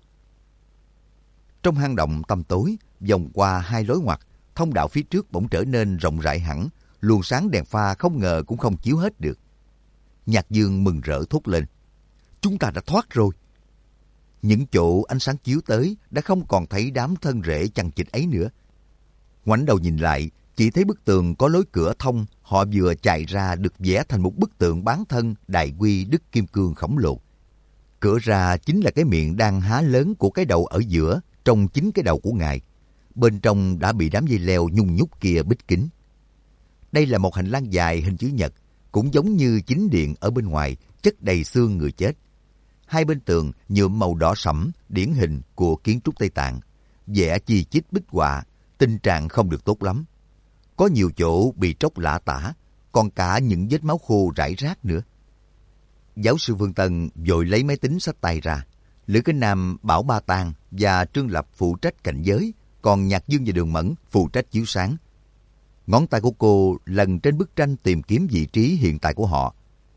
Trong hang động tăm tối, vòng qua hai lối ngoặt, thông đạo phía trước bỗng trở nên rộng rãi hẳn, luồng sáng đèn pha không ngờ cũng không chiếu hết được. Nhạc Dương mừng rỡ thốt lên: "Chúng ta đã thoát rồi." Những chỗ ánh sáng chiếu tới đã không còn thấy đám thân rễ chằng chịt ấy nữa. Ngoảnh đầu nhìn lại, chỉ thấy bức tường có lối cửa thông, họ vừa chạy ra được vẽ thành một bức tượng bán thân Đại Quy Đức Kim Cương khổng lồ. Cửa ra chính là cái miệng đang há lớn của cái đầu ở giữa, trong chính cái đầu của ngài. Bên trong đã bị đám dây leo nhung nhúc kia bít kín. Đây là một hành lang dài hình chữ nhật, cũng giống như chính điện ở bên ngoài, chất đầy xương người chết. Hai bên tường nhuộm màu đỏ sẫm, điển hình của kiến trúc Tây Tạng, vẽ chi chít bích họa, tình trạng không được tốt lắm. Có nhiều chỗ bị tróc lả tả, còn cả những vết máu khô rải rác nữa. Giáo sư Vương Tân vội lấy máy tính xách tay ra. Lữ Kinh Nam bảo Ba Tàng và Trương Lập phụ trách cảnh giới, còn Nhạc Dương và Đường Mẫn phụ trách chiếu sáng. Ngón tay của cô lần trên bức tranh tìm kiếm vị trí hiện tại của họ.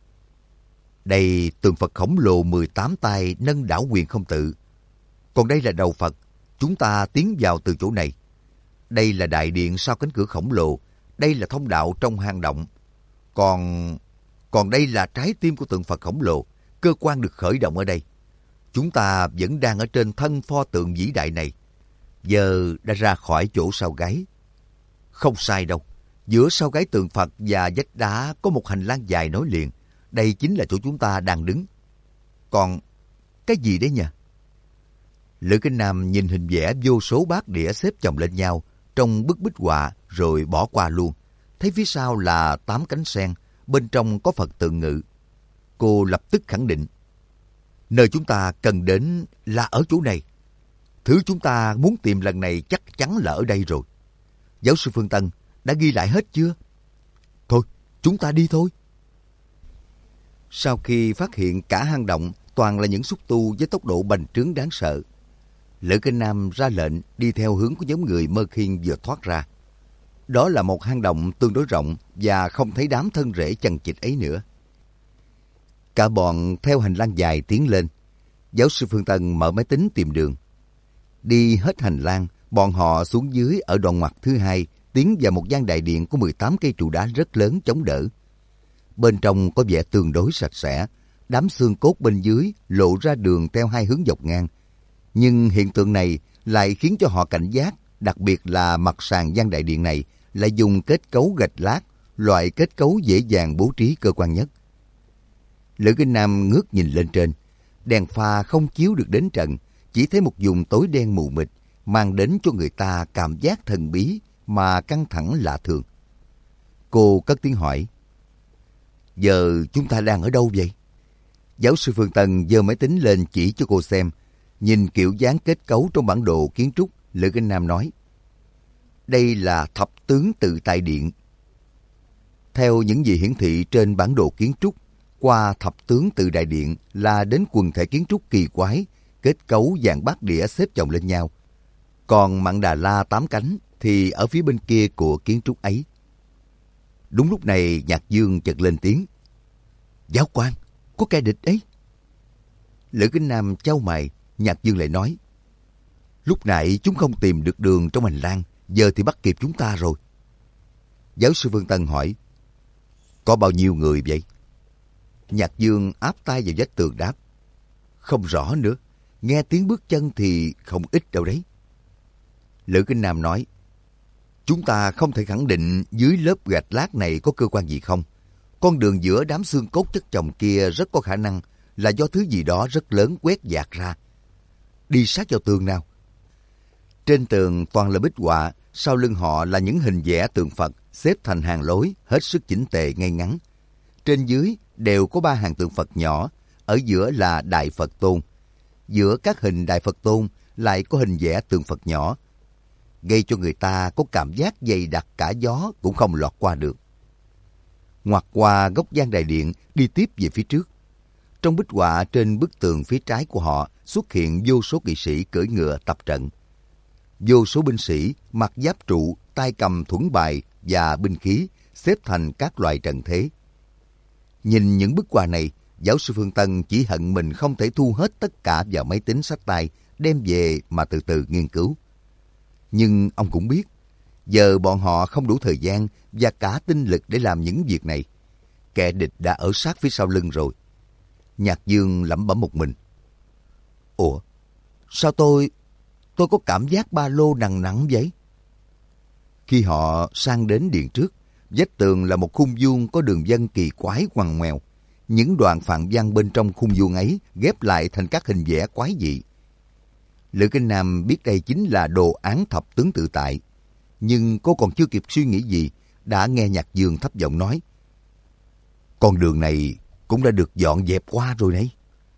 Đây tượng Phật khổng lồ mười tám tay nâng đảo quyền không tự. Còn đây là đầu Phật, chúng ta tiến vào từ chỗ này. Đây là đại điện sau cánh cửa khổng lồ, đây là thông đạo trong hang động. Còn... còn đây là trái tim của tượng Phật khổng lồ, cơ quan được khởi động ở đây. Chúng ta vẫn đang ở trên thân pho tượng vĩ đại này, giờ đã ra khỏi chỗ sau gáy. Không sai đâu, giữa sau gáy tượng Phật và vách đá có một hành lang dài nối liền. Đây chính là chỗ chúng ta đang đứng. Còn cái gì đấy nhỉ? Lữ Kinh Nam nhìn hình vẽ vô số bát đĩa xếp chồng lên nhau trong bức bích họa rồi bỏ qua luôn. Thấy phía sau là tám cánh sen, bên trong có Phật tượng ngự. Cô lập tức khẳng định: "Nơi chúng ta cần đến là ở chỗ này. Thứ chúng ta muốn tìm lần này chắc chắn là ở đây rồi. Giáo sư Phương Tân đã ghi lại hết chưa?" "Thôi, chúng ta đi thôi." Sau khi phát hiện cả hang động toàn là những xúc tu với tốc độ bành trướng đáng sợ, Lữ Kinh Nam ra lệnh đi theo hướng của nhóm người Mơ Khiên vừa thoát ra. Đó là một hang động tương đối rộng và không thấy đám thân rễ chằng chịt ấy nữa. Cả bọn theo hành lang dài tiến lên. Giáo sư Phương Tân mở máy tính tìm đường. Đi hết hành lang, bọn họ xuống dưới ở đoạn ngoặt thứ hai, tiến vào một gian đại điện có mười tám cây trụ đá rất lớn chống đỡ. Bên trong có vẻ tương đối sạch sẽ, đám xương cốt bên dưới lộ ra đường theo hai hướng dọc ngang. Nhưng hiện tượng này lại khiến cho họ cảnh giác, đặc biệt là mặt sàn gian đại điện này lại dùng kết cấu gạch lát, loại kết cấu dễ dàng bố trí cơ quan nhất. Lữ Kinh Nam ngước nhìn lên trên, đèn pha không chiếu được đến trần, chỉ thấy một vùng tối đen mù mịt, mang đến cho người ta cảm giác thần bí mà căng thẳng lạ thường. Cô cất tiếng hỏi, giờ chúng ta đang ở đâu vậy? Giáo sư Phương Tân giơ máy tính lên chỉ cho cô xem, nhìn kiểu dáng kết cấu trong bản đồ kiến trúc, Lữ Kinh Nam nói, đây là thập tướng tự tại điện. Theo những gì hiển thị trên bản đồ kiến trúc, qua thập tướng tự đại điện là đến quần thể kiến trúc kỳ quái, kết cấu dạng bát đĩa xếp chồng lên nhau. Còn Mạn Đà La tám cánh thì ở phía bên kia của kiến trúc ấy. Đúng lúc này Nhạc Dương chợt lên tiếng, giáo quan, có kẻ địch ấy. Lữ Kinh Nam chau mày, Nhạc Dương lại nói, lúc nãy chúng không tìm được đường trong hành lang, giờ thì bắt kịp chúng ta rồi. Giáo sư Phương Tân hỏi, có bao nhiêu người vậy? Nhạc Dương áp tay vào vách tường đáp, không rõ nữa, nghe tiếng bước chân thì không ít đâu đấy. Lữ Kinh Nam nói, chúng ta không thể khẳng định dưới lớp gạch lát này có cơ quan gì không. Con đường giữa đám xương cốt chất chồng kia rất có khả năng là do thứ gì đó rất lớn quét dạt ra. Đi sát vào tường nào. Trên tường toàn là bích họa, sau lưng họ là những hình vẽ tượng Phật xếp thành hàng lối, hết sức chỉnh tề ngay ngắn. Trên dưới đều có ba hàng tượng Phật nhỏ, ở giữa là Đại Phật Tôn. Giữa các hình Đại Phật Tôn lại có hình vẽ tượng Phật nhỏ, gây cho người ta có cảm giác dày đặc cả gió cũng không lọt qua được. Ngoặt qua góc gian đại điện, đi tiếp về phía trước. Trong bích họa trên bức tường phía trái của họ xuất hiện vô số kỵ sĩ cưỡi ngựa tập trận. Vô số binh sĩ mặc giáp trụ, tay cầm thuẫn bài và binh khí xếp thành các loại trận thế. Nhìn những bức họa này, giáo sư Phương Tân chỉ hận mình không thể thu hết tất cả vào máy tính sách tay, đem về mà từ từ nghiên cứu. Nhưng ông cũng biết, giờ bọn họ không đủ thời gian và cả tinh lực để làm những việc này. Kẻ địch đã ở sát phía sau lưng rồi. Nhạc Dương lẩm bẩm một mình. Ủa, sao tôi, tôi có cảm giác ba lô nặng nặng vậy? Khi họ sang đến điện trước, vách tường là một khung vuông có đường vân kỳ quái ngoằn ngoèo. Những đoạn phạn văn bên trong khung vuông ấy ghép lại thành các hình vẽ quái dị. Lữ Kinh Nam biết đây chính là đồ án thập tướng tự tại. Nhưng cô còn chưa kịp suy nghĩ gì, đã nghe Nhạc Dương thấp giọng nói, con đường này cũng đã được dọn dẹp qua rồi đấy.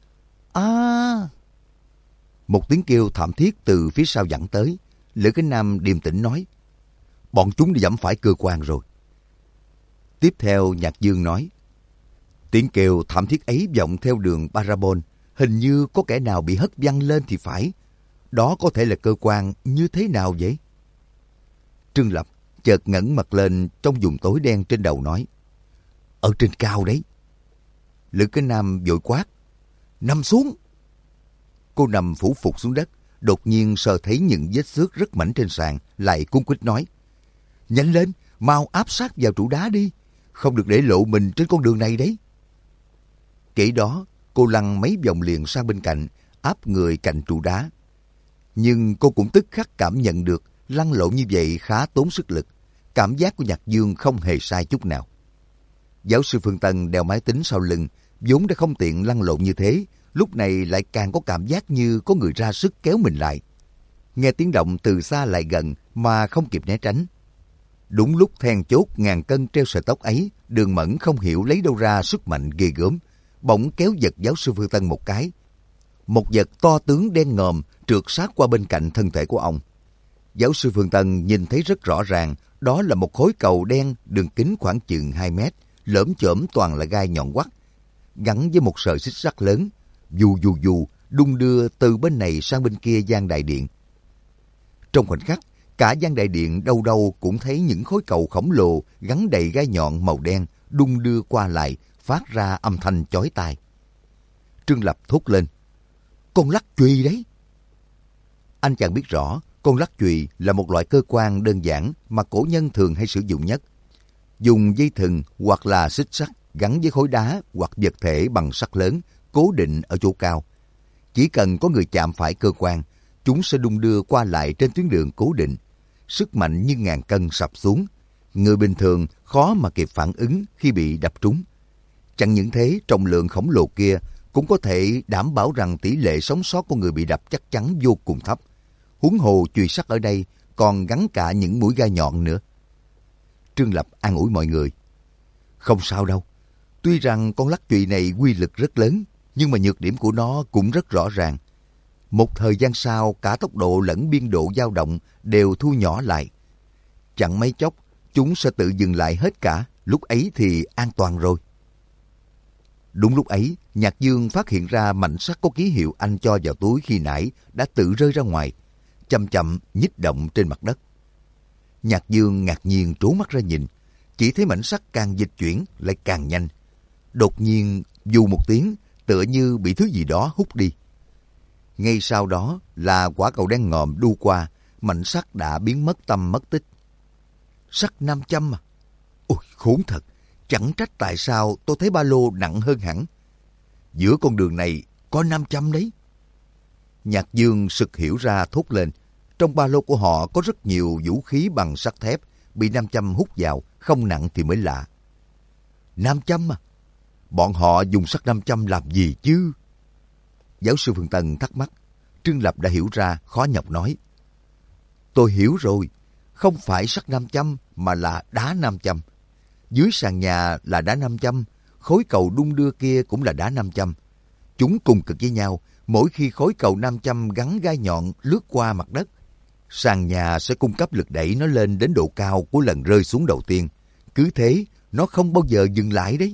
À! Một tiếng kêu thảm thiết từ phía sau vẳng tới. Lữ Kinh Nam điềm tĩnh nói, bọn chúng đã dẫm phải cơ quan rồi. Tiếp theo Nhạc Dương nói, tiếng kêu thảm thiết ấy vọng theo đường parabol, hình như có kẻ nào bị hất văng lên thì phải. Đó có thể là cơ quan như thế nào vậy? Trương Lập chợt ngẩng mặt lên trong vùng tối đen trên đầu nói, ở trên cao đấy. Lữ Kinh Nam vội quát, nằm xuống. Cô nằm phủ phục xuống đất, đột nhiên sờ thấy những vết xước rất mảnh trên sàn, lại cuống quýt nói, nhanh lên, mau áp sát vào trụ đá đi, không được để lộ mình trên con đường này đấy. Kể đó, cô lăn mấy vòng liền sang bên cạnh, áp người cạnh trụ đá. Nhưng cô cũng tức khắc cảm nhận được lăn lộn như vậy khá tốn sức lực. Cảm giác của Nhạc Dương không hề sai chút nào. Giáo sư Phương Tân đeo máy tính sau lưng, vốn đã không tiện lăn lộn như thế, lúc này lại càng có cảm giác như có người ra sức kéo mình lại. Nghe tiếng động từ xa lại gần mà không kịp né tránh. Đúng lúc then chốt ngàn cân treo sợi tóc ấy, Đường Mẫn không hiểu lấy đâu ra sức mạnh ghê gớm, bỗng kéo giật giáo sư Phương Tân một cái. Một vật to tướng đen ngòm trượt sát qua bên cạnh thân thể của ông. Giáo sư Phương Tân nhìn thấy rất rõ ràng, đó là một khối cầu đen đường kính khoảng chừng hai mét, lởm chởm toàn là gai nhọn quắt, gắn với một sợi xích sắt lớn, dù dù dù đung đưa từ bên này sang bên kia gian đại điện. Trong khoảnh khắc, cả gian đại điện đâu đâu cũng thấy những khối cầu khổng lồ gắn đầy gai nhọn màu đen đung đưa qua lại, phát ra âm thanh chói tai. Trương Lập thốt lên. Con lắc chùy đấy. Anh chàng biết rõ, con lắc chùy là một loại cơ quan đơn giản mà cổ nhân thường hay sử dụng nhất. Dùng dây thừng hoặc là xích sắt gắn với khối đá hoặc vật thể bằng sắt lớn, cố định ở chỗ cao. Chỉ cần có người chạm phải cơ quan, chúng sẽ đung đưa qua lại trên tuyến đường cố định. Sức mạnh như ngàn cân sập xuống. Người bình thường khó mà kịp phản ứng khi bị đập trúng. Chẳng những thế, trọng lượng khổng lồ kia cũng có thể đảm bảo rằng tỷ lệ sống sót của người bị đập chắc chắn vô cùng thấp. Huống hồ chùy sắt ở đây còn gắn cả những mũi gai nhọn nữa. Trương Lập an ủi mọi người. Không sao đâu. Tuy rằng con lắc chùy này quy lực rất lớn, nhưng mà nhược điểm của nó cũng rất rõ ràng. Một thời gian sau, cả tốc độ lẫn biên độ dao động đều thu nhỏ lại. Chẳng mấy chốc, chúng sẽ tự dừng lại hết cả. Lúc ấy thì an toàn rồi. Đúng lúc ấy, Nhạc Dương phát hiện ra mảnh sắt có ký hiệu anh cho vào túi khi nãy đã tự rơi ra ngoài, chậm chậm nhích động trên mặt đất. Nhạc Dương ngạc nhiên trố mắt ra nhìn, chỉ thấy mảnh sắt càng dịch chuyển lại càng nhanh. Đột nhiên, vù một tiếng, tựa như bị thứ gì đó hút đi. Ngay sau đó là quả cầu đen ngòm đu qua, mảnh sắt đã biến mất tăm mất tích. Sắt nam châm à? Ôi, khốn thật! Chẳng trách tại sao tôi thấy ba lô nặng hơn hẳn. Giữa con đường này có nam châm đấy. Nhạc Dương sực hiểu ra thốt lên. Trong ba lô của họ có rất nhiều vũ khí bằng sắt thép, bị nam châm hút vào, không nặng thì mới lạ. Nam châm à? Bọn họ dùng sắt nam châm làm gì chứ? Giáo sư Phương Tân thắc mắc. Trương Lập đã hiểu ra, khó nhọc nói. Tôi hiểu rồi, không phải sắt nam châm mà là đá nam châm. Dưới sàn nhà là đá nam châm, khối cầu đung đưa kia cũng là đá nam châm. Chúng cùng cực với nhau, mỗi khi khối cầu nam châm gắn gai nhọn lướt qua mặt đất, sàn nhà sẽ cung cấp lực đẩy nó lên đến độ cao của lần rơi xuống đầu tiên. Cứ thế, nó không bao giờ dừng lại đấy.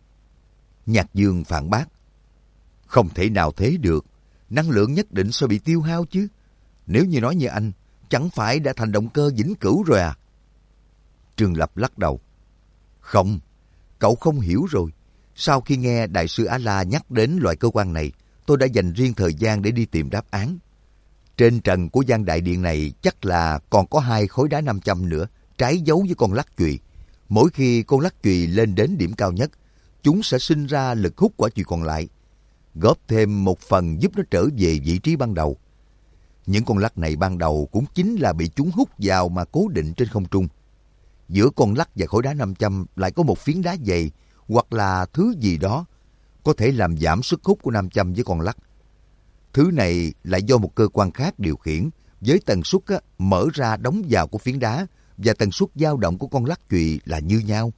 Nhạc Dương phản bác. Không thể nào thế được, năng lượng nhất định sẽ bị tiêu hao chứ. Nếu như nói như anh, chẳng phải đã thành động cơ vĩnh cửu rồi à? Trương Lập lắc đầu. Không, cậu không hiểu rồi. Sau khi nghe Đại sư A-la nhắc đến loại cơ quan này, tôi đã dành riêng thời gian để đi tìm đáp án. Trên trần của gian đại điện này chắc là còn có hai khối đá nam châm nữa, trái dấu với con lắc chùy. Mỗi khi con lắc chùy lên đến điểm cao nhất, chúng sẽ sinh ra lực hút quả chùy còn lại, góp thêm một phần giúp nó trở về vị trí ban đầu. Những con lắc này ban đầu cũng chính là bị chúng hút vào mà cố định trên không trung. Giữa con lắc và khối đá nam châm lại có một phiến đá dày hoặc là thứ gì đó có thể làm giảm sức hút của nam châm với con lắc. Thứ này lại do một cơ quan khác điều khiển, với tần suất á, mở ra đóng vào của phiến đá và tần suất dao động của con lắc chùy là như nhau.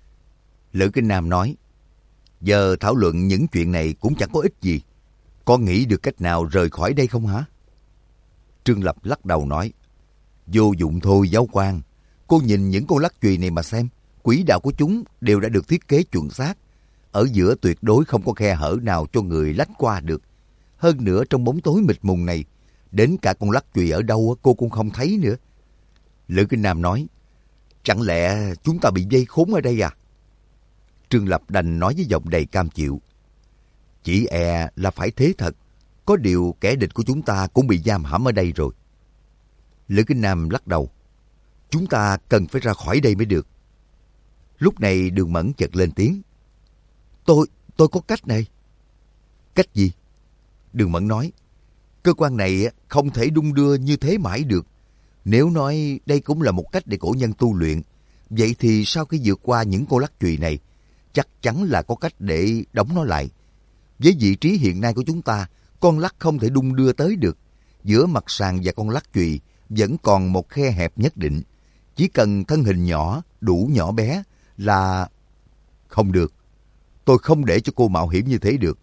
Lữ Kinh Nam nói, giờ thảo luận những chuyện này cũng chẳng có ích gì. Có nghĩ được cách nào rời khỏi đây không hả? Trương Lập lắc đầu nói, vô dụng thôi giáo quan. Cô nhìn những con lắc chùy này mà xem, quỹ đạo của chúng đều đã được thiết kế chuẩn xác. Ở giữa tuyệt đối không có khe hở nào cho người lách qua được. Hơn nữa trong bóng tối mịt mùng này, đến cả con lắc chùy ở đâu cô cũng không thấy nữa. Lữ Kinh Nam nói, chẳng lẽ chúng ta bị dây khốn ở đây à? Trương Lập đành nói với giọng đầy cam chịu, chỉ e là phải thế thật. Có điều kẻ địch của chúng ta cũng bị giam hãm ở đây rồi. Lữ Kinh Nam lắc đầu, chúng ta cần phải ra khỏi đây mới được. Lúc này Đường Mẫn chợt lên tiếng, Tôi, tôi có cách này. Cách gì? Đường Mẫn nói, cơ quan này không thể đung đưa như thế mãi được. Nếu nói đây cũng là một cách để cổ nhân tu luyện, vậy thì sau khi vượt qua những con lắc chùy này, chắc chắn là có cách để đóng nó lại. Với vị trí hiện nay của chúng ta, con lắc không thể đung đưa tới được. Giữa mặt sàn và con lắc chùy vẫn còn một khe hẹp nhất định. Chỉ cần thân hình nhỏ, đủ nhỏ bé là... Không được. Tôi không để cho cô mạo hiểm như thế được.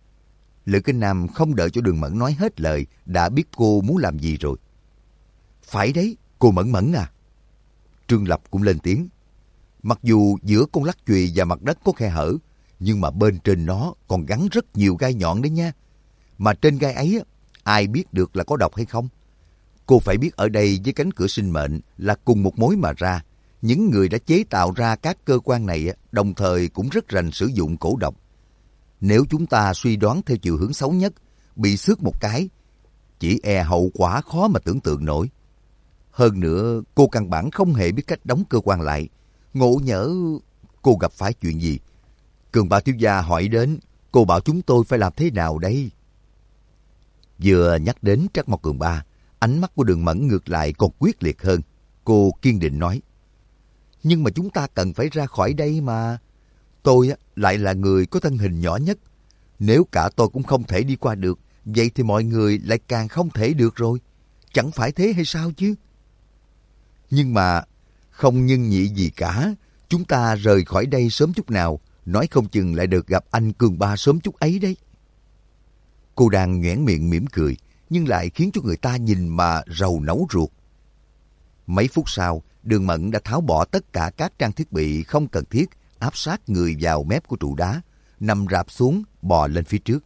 Lữ Kinh Nam không đợi cho Đường Mẫn nói hết lời, đã biết cô muốn làm gì rồi. Phải đấy, cô Mẫn Mẫn à. Trương Lập cũng lên tiếng. Mặc dù giữa con lắc chùy và mặt đất có khe hở, nhưng mà bên trên nó còn gắn rất nhiều gai nhọn đấy nha. Mà trên gai ấy, ai biết được là có độc hay không? Cô phải biết ở đây với cánh cửa sinh mệnh là cùng một mối mà ra. Những người đã chế tạo ra các cơ quan này đồng thời cũng rất rành sử dụng cổ độc. Nếu chúng ta suy đoán theo chiều hướng xấu nhất, bị xước một cái, chỉ e hậu quả khó mà tưởng tượng nổi. Hơn nữa, cô căn bản không hề biết cách đóng cơ quan lại. Ngộ nhỡ cô gặp phải chuyện gì. Cường Ba thiếu gia hỏi đến, cô bảo chúng tôi phải làm thế nào đây? Vừa nhắc đến Trắc Mộc Cường Ba, ánh mắt của Đường Mẫn ngược lại còn quyết liệt hơn. Cô kiên định nói, nhưng mà chúng ta cần phải ra khỏi đây mà. Tôi lại là người có thân hình nhỏ nhất. Nếu cả tôi cũng không thể đi qua được, vậy thì mọi người lại càng không thể được rồi. Chẳng phải thế hay sao chứ? Nhưng mà không nhân nhị gì cả. Chúng ta rời khỏi đây sớm chút nào, nói không chừng lại được gặp anh Cường Ba sớm chút ấy đấy. Cô đang nhoẻn miệng mỉm cười, nhưng lại khiến cho người ta nhìn mà rầu nấu ruột. Mấy phút sau, Đường Mẫn đã tháo bỏ tất cả các trang thiết bị không cần thiết, áp sát người vào mép của trụ đá, nằm rạp xuống, bò lên phía trước.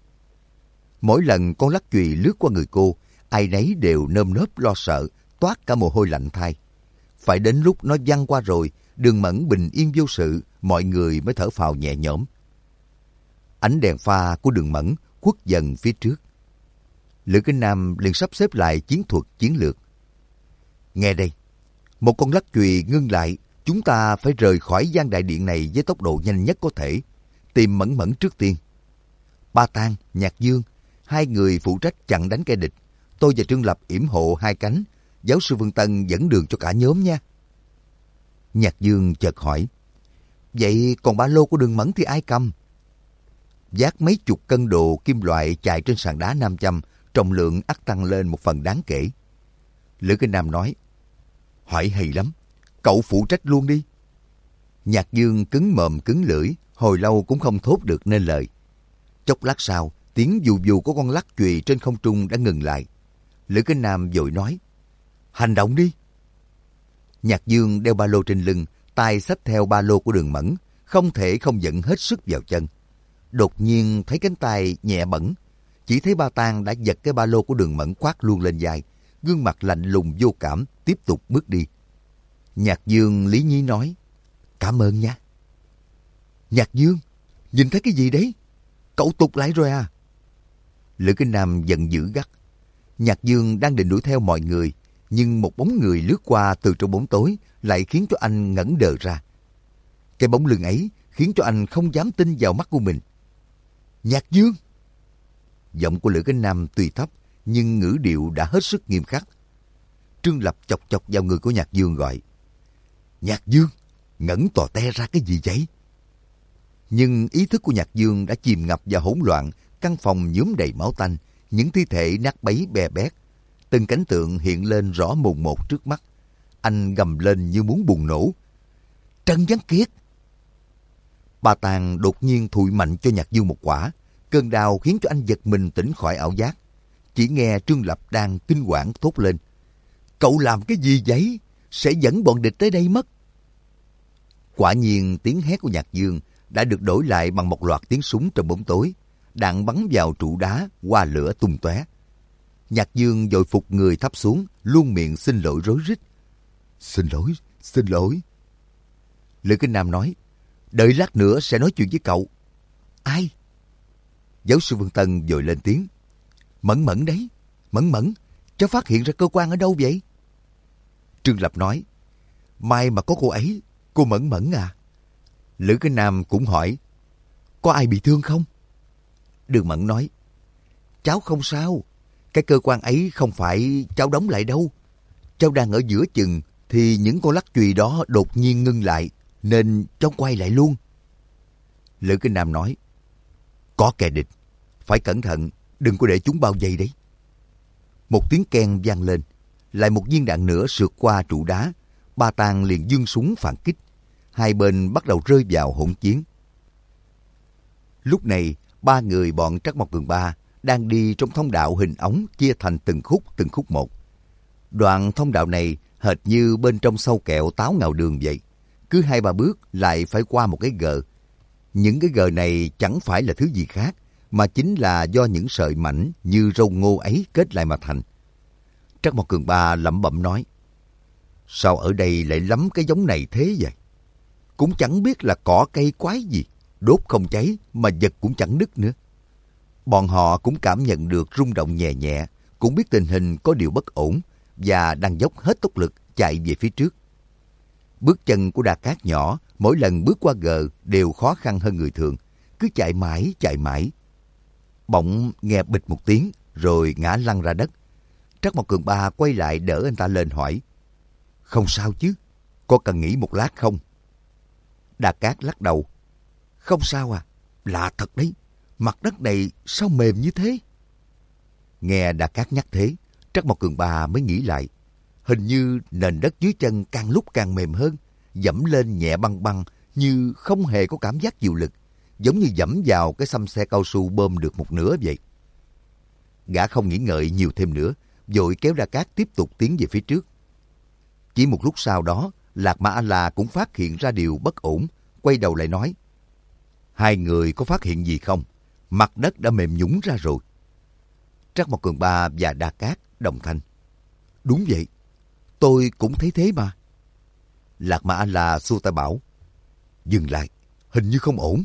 Mỗi lần con lắc chùy lướt qua người cô, ai nấy đều nơm nớp lo sợ, toát cả mồ hôi lạnh thai. Phải đến lúc nó văng qua rồi, Đường Mẫn bình yên vô sự, mọi người mới thở phào nhẹ nhõm. Ánh đèn pha của Đường Mẫn khuất dần phía trước. Lữ Kinh Nam liền sắp xếp lại chiến thuật chiến lược. Nghe đây, một con lắc chùy ngưng lại, chúng ta phải rời khỏi gian đại điện này với tốc độ nhanh nhất có thể, tìm Mẫn Mẫn trước tiên. Ba Tang, Nhạc Dương, hai người phụ trách chặn đánh kẻ địch. Tôi và Trương Lập yểm hộ hai cánh, giáo sư Vương Tân dẫn đường cho cả nhóm nha. Nhạc Dương chợt hỏi, vậy còn ba lô của Đường Mẫn thì ai cầm? Vác mấy chục cân đồ kim loại chạy trên sàn đá nam châm, trọng lượng ắt tăng lên một phần đáng kể. Lữ Kinh Nam nói, hỏi hay lắm, cậu phụ trách luôn đi. Nhạc Dương cứng mồm cứng lưỡi, hồi lâu cũng không thốt được nên lời. Chốc lát sau, tiếng dù dù của con lắc chùy trên không trung đã ngừng lại. Lữ Kinh Nam vội nói, hành động đi. Nhạc Dương đeo ba lô trên lưng, tay xách theo ba lô của Đường Mẫn, không thể không dẫn hết sức vào chân. Đột nhiên thấy cánh tay nhẹ bẩn, chỉ thấy Ba Tang đã giật cái ba lô của Đường Mẫn khoác luôn lên vai, gương mặt lạnh lùng vô cảm, tiếp tục bước đi. Nhạc Dương lý nhí nói, cảm ơn nha. Nhạc Dương, nhìn thấy cái gì đấy? Cậu tụt lại rồi à? Lữ Kinh Nam giận dữ gắt. Nhạc Dương đang định đuổi theo mọi người, nhưng một bóng người lướt qua từ trong bóng tối lại khiến cho anh ngẩn đờ ra. Cái bóng lưng ấy khiến cho anh không dám tin vào mắt của mình. Nhạc Dương! Giọng của Lữ Kinh Nam tuy thấp, nhưng ngữ điệu đã hết sức nghiêm khắc. Trương Lập chọc chọc vào người của Nhạc Dương gọi, Nhạc Dương, ngẩn tò te ra cái gì vậy? Nhưng ý thức của Nhạc Dương đã chìm ngập vào hỗn loạn, căn phòng nhuốm đầy máu tanh, những thi thể nát bấy bè bét. Từng cảnh tượng hiện lên rõ mồn một trước mắt. Anh gầm lên như muốn bùng nổ. Trần Văn Kiệt! Ba Tang đột nhiên thụi mạnh cho Nhạc Dương một quả. Cơn đau khiến cho anh giật mình tỉnh khỏi ảo giác. Chỉ nghe Trương Lập đang kinh quản thốt lên, cậu làm cái gì vậy? Sẽ dẫn bọn địch tới đây mất. Quả nhiên tiếng hét của Nhạc Dương đã được đổi lại bằng một loạt tiếng súng trong bóng tối. Đạn bắn vào trụ đá, hoa lửa tung tóe. Nhạc Dương vội phục người thấp xuống, luôn miệng xin lỗi rối rít. Xin lỗi, xin lỗi. Lữ Kinh Nam nói, đợi lát nữa sẽ nói chuyện với cậu. Ai? Giáo sư Vương Tân vội lên tiếng. Mẫn Mẫn đấy. Mẫn Mẫn, cháu phát hiện ra cơ quan ở đâu vậy? Trương Lập nói, may mà có cô ấy, cô Mẫn Mẫn à. Lữ Kinh Nam cũng hỏi, có ai bị thương không? Đường Mẫn nói, cháu không sao. Cái cơ quan ấy không phải cháu đóng lại đâu. Cháu đang ở giữa chừng thì những con lắc chùy đó đột nhiên ngưng lại, nên cháu quay lại luôn. Lữ Kinh Nam nói, có kẻ địch, phải cẩn thận, đừng có để chúng bao vây đấy. Một tiếng keng vang lên, lại một viên đạn nữa sượt qua trụ đá. Ba Tang liền giương súng phản kích. Hai bên bắt đầu rơi vào hỗn chiến. Lúc này, ba người bọn Trắc Mộc Cường Ba đang đi trong thông đạo hình ống chia thành từng khúc từng khúc một. Đoạn thông đạo này hệt như bên trong sâu kẹo táo ngào đường vậy. Cứ hai ba bước lại phải qua một cái gờ. Những cái gờ này chẳng phải là thứ gì khác, mà chính là do những sợi mảnh như râu ngô ấy kết lại mà thành. Trắc Mộc Cường Ba lẩm bẩm nói, sao ở đây lại lắm cái giống này thế vậy? Cũng chẳng biết là cỏ cây quái gì, đốt không cháy mà giật cũng chẳng đứt nữa. Bọn họ cũng cảm nhận được rung động nhẹ nhẹ, cũng biết tình hình có điều bất ổn và đang dốc hết tốc lực chạy về phía trước. Bước chân của Đa Cát nhỏ, mỗi lần bước qua gờ đều khó khăn hơn người thường, cứ chạy mãi chạy mãi. Bỗng nghe bịch một tiếng rồi ngã lăn ra đất. Trắc Mộc Cường Ba quay lại đỡ anh ta lên hỏi: "Không sao chứ? Có cần nghỉ một lát không?" Đa Cát lắc đầu: "Không sao à, lạ thật đấy, mặt đất này sao mềm như thế?" Nghe Đa Cát nhắc thế, Trắc Mộc Cường Ba mới nghĩ lại. Hình như nền đất dưới chân càng lúc càng mềm hơn, dẫm lên nhẹ băng băng như không hề có cảm giác chịu lực, giống như dẫm vào cái xăm xe cao su bơm được một nửa vậy. Gã không nghĩ ngợi nhiều thêm nữa, vội kéo Đa Cát tiếp tục tiến về phía trước. Chỉ một lúc sau đó, Lạc Mã A-la cũng phát hiện ra điều bất ổn, quay đầu lại nói: "Hai người có phát hiện gì không? Mặt đất đã mềm nhũn ra rồi." Trắc Mộc Cường Ba và Đa Cát đồng thanh: "Đúng vậy, tôi cũng thấy thế mà." Lạc Mã A-la xua tay bảo: "Dừng lại, hình như không ổn."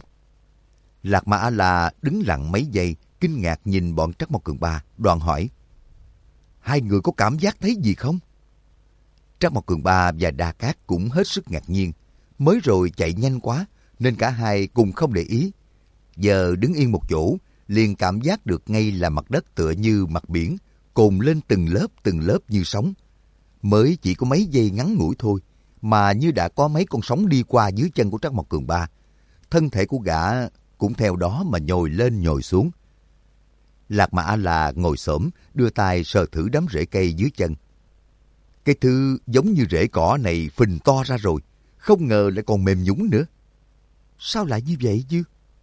Lạc Mã A-la đứng lặng mấy giây, kinh ngạc nhìn bọn Trắc Mộc Cường Ba, đoạn hỏi: "Hai người có cảm giác thấy gì không?" Trắc Mộc Cường Ba và Đa Cát cũng hết sức ngạc nhiên, mới rồi chạy nhanh quá nên cả hai cùng không để ý. Giờ đứng yên một chỗ, liền cảm giác được ngay là mặt đất tựa như mặt biển, cồn lên từng lớp từng lớp như sóng. Mới chỉ có mấy giây ngắn ngủi thôi, mà như đã có mấy con sóng đi qua dưới chân của Trắc Mộc Cường Ba. Thân thể của gã cũng theo đó mà nhồi lên nhồi xuống. Lạc Mã A-la ngồi xổm, đưa tay sờ thử đám rễ cây dưới chân. Cái thứ giống như rễ cỏ này phình to ra rồi, không ngờ lại còn mềm nhũn nữa. Sao lại như vậy chứ?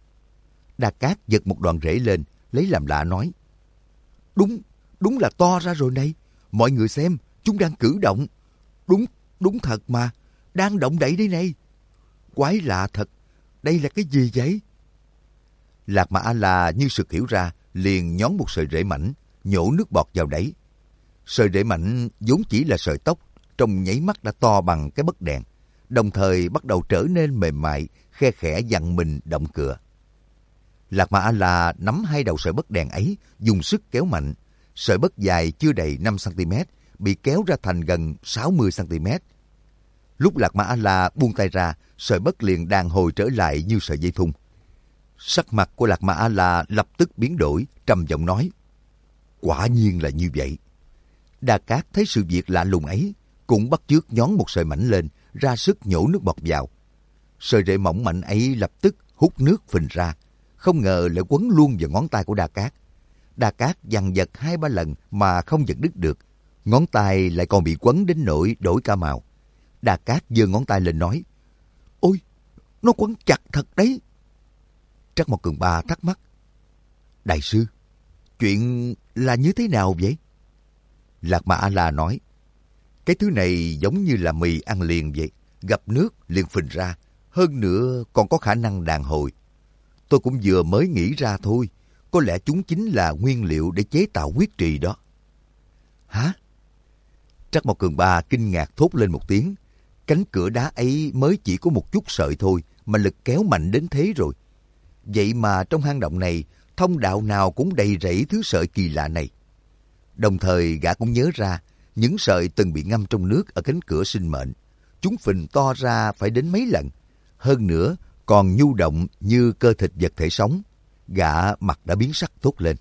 Đa Cát giật một đoạn rễ lên, lấy làm lạ nói: Đúng, đúng là to ra rồi này. Mọi người xem, chúng đang cử động. Đúng, đúng thật mà, đang động đậy đây này. Quái lạ thật, đây là cái gì vậy? Lạc Mã A-la như sực hiểu ra, liền nhón một sợi rễ mảnh, nhổ nước bọt vào đấy. Sợi rễ mảnh vốn chỉ là sợi tóc, trong nháy mắt đã to bằng cái bất đèn, đồng thời bắt đầu trở nên mềm mại, khe khẽ vặn mình động cựa. Lạc Mã A-la nắm hai đầu sợi bất đèn ấy, dùng sức kéo mạnh. Sợi bất dài chưa đầy năm xăng-ti-mét, bị kéo ra thành gần sáu mươi xăng-ti-mét. Lúc Lạc Mã A-la buông tay ra, sợi bất liền đàn hồi trở lại như sợi dây thun. Sắc mặt của Lạc Mã A-la lập tức biến đổi, trầm giọng nói: Quả nhiên là như vậy. Đa Cát thấy sự việc lạ lùng ấy, cũng bắt chước nhón một sợi mảnh lên, ra sức nhổ nước bọt vào. Sợi rễ mỏng mảnh ấy lập tức hút nước phình ra, không ngờ lại quấn luôn vào ngón tay của Đa Cát. Đa Cát giằng giật hai ba lần mà không giật đứt được, ngón tay lại còn bị quấn đến nỗi đổi cả màu. Đa Cát giơ ngón tay lên nói: Ôi, nó quấn chặt thật đấy. Trắc Mộc Cường Ba thắc mắc: Đại sư, chuyện là như thế nào vậy? Lạc Mã A-la nói: Cái thứ này giống như là mì ăn liền vậy, gặp nước liền phình ra, hơn nữa còn có khả năng đàn hồi. Tôi cũng vừa mới nghĩ ra thôi, có lẽ chúng chính là nguyên liệu để chế tạo huyết trì đó. Hả? Trắc Mộc Cường Ba kinh ngạc thốt lên một tiếng. Cánh cửa đá ấy mới chỉ có một chút sợi thôi mà lực kéo mạnh đến thế rồi. Vậy mà trong hang động này, thông đạo nào cũng đầy rẫy thứ sợi kỳ lạ này. Đồng thời gã cũng nhớ ra, những sợi từng bị ngâm trong nước ở cánh cửa sinh mệnh. Chúng phình to ra phải đến mấy lần. Hơn nữa, còn nhu động như cơ thịt vật thể sống. Gã mặt đã biến sắc thốt lên: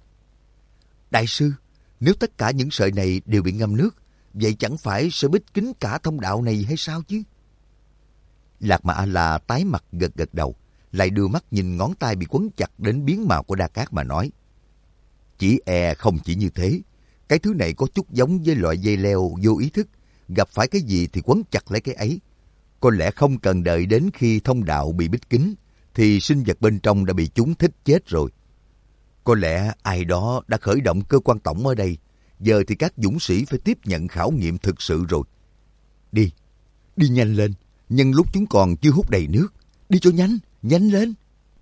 Đại sư, nếu tất cả những sợi này đều bị ngâm nước, vậy chẳng phải sẽ bít kín cả thông đạo này hay sao chứ? Lạc Mã A-la tái mặt gật gật đầu, lại đưa mắt nhìn ngón tay bị quấn chặt đến biến màu của Đa Cát mà nói: Chỉ e không chỉ như thế, cái thứ này có chút giống với loại dây leo vô ý thức, gặp phải cái gì thì quấn chặt lấy cái ấy. Có lẽ không cần đợi đến khi thông đạo bị bít kín, thì sinh vật bên trong đã bị chúng thích chết rồi. Có lẽ ai đó đã khởi động cơ quan tổng ở đây, giờ thì các dũng sĩ phải tiếp nhận khảo nghiệm thực sự rồi. Đi, đi nhanh lên, nhân lúc chúng còn chưa hút đầy nước, đi cho nhanh, nhanh lên.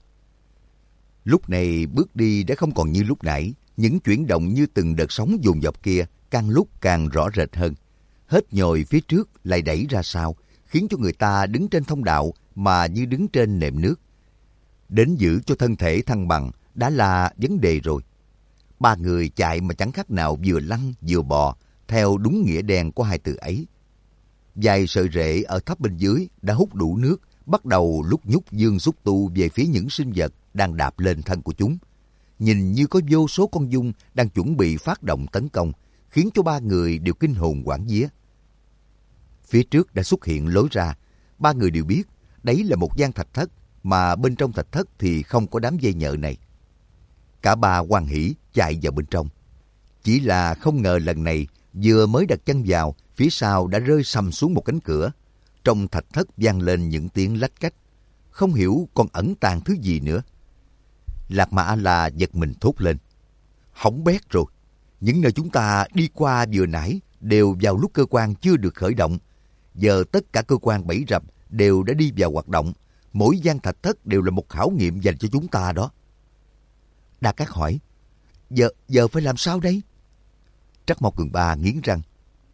Lúc này bước đi đã không còn như lúc nãy, những chuyển động như từng đợt sóng dồn dập kia càng lúc càng rõ rệt hơn. Hết nhồi phía trước lại đẩy ra sau, khiến cho người ta đứng trên thông đạo mà như đứng trên nệm nước. Đến giữ cho thân thể thăng bằng đã là vấn đề rồi. Ba người chạy mà chẳng khác nào vừa lăn vừa bò, theo đúng nghĩa đen của hai từ ấy. Vài sợi rễ ở thấp bên dưới đã hút đủ nước, bắt đầu lúc nhúc dương xúc tu về phía những sinh vật đang đạp lên thân của chúng. Nhìn như có vô số con giun đang chuẩn bị phát động tấn công, khiến cho ba người đều kinh hồn hoảng vía. Phía trước đã xuất hiện lối ra, ba người đều biết đấy là một gian thạch thất, mà bên trong thạch thất thì không có đám dây nhợ này. Cả ba hoan hỉ chạy vào bên trong. Chỉ là không ngờ lần này vừa mới đặt chân vào, phía sau đã rơi sầm xuống một cánh cửa. Trong thạch thất vang lên những tiếng lách cách, không hiểu còn ẩn tàng thứ gì nữa. Lạc Mà A-la giật mình thốt lên. Hỏng bét rồi, những nơi chúng ta đi qua vừa nãy đều vào lúc cơ quan chưa được khởi động. Giờ tất cả cơ quan bẫy rập đều đã đi vào hoạt động. Mỗi gian thạch thất đều là một khảo nghiệm dành cho chúng ta đó. Đa Cát hỏi, giờ giờ phải làm sao đây? Trắc Mộc Cường Ba nghiến răng,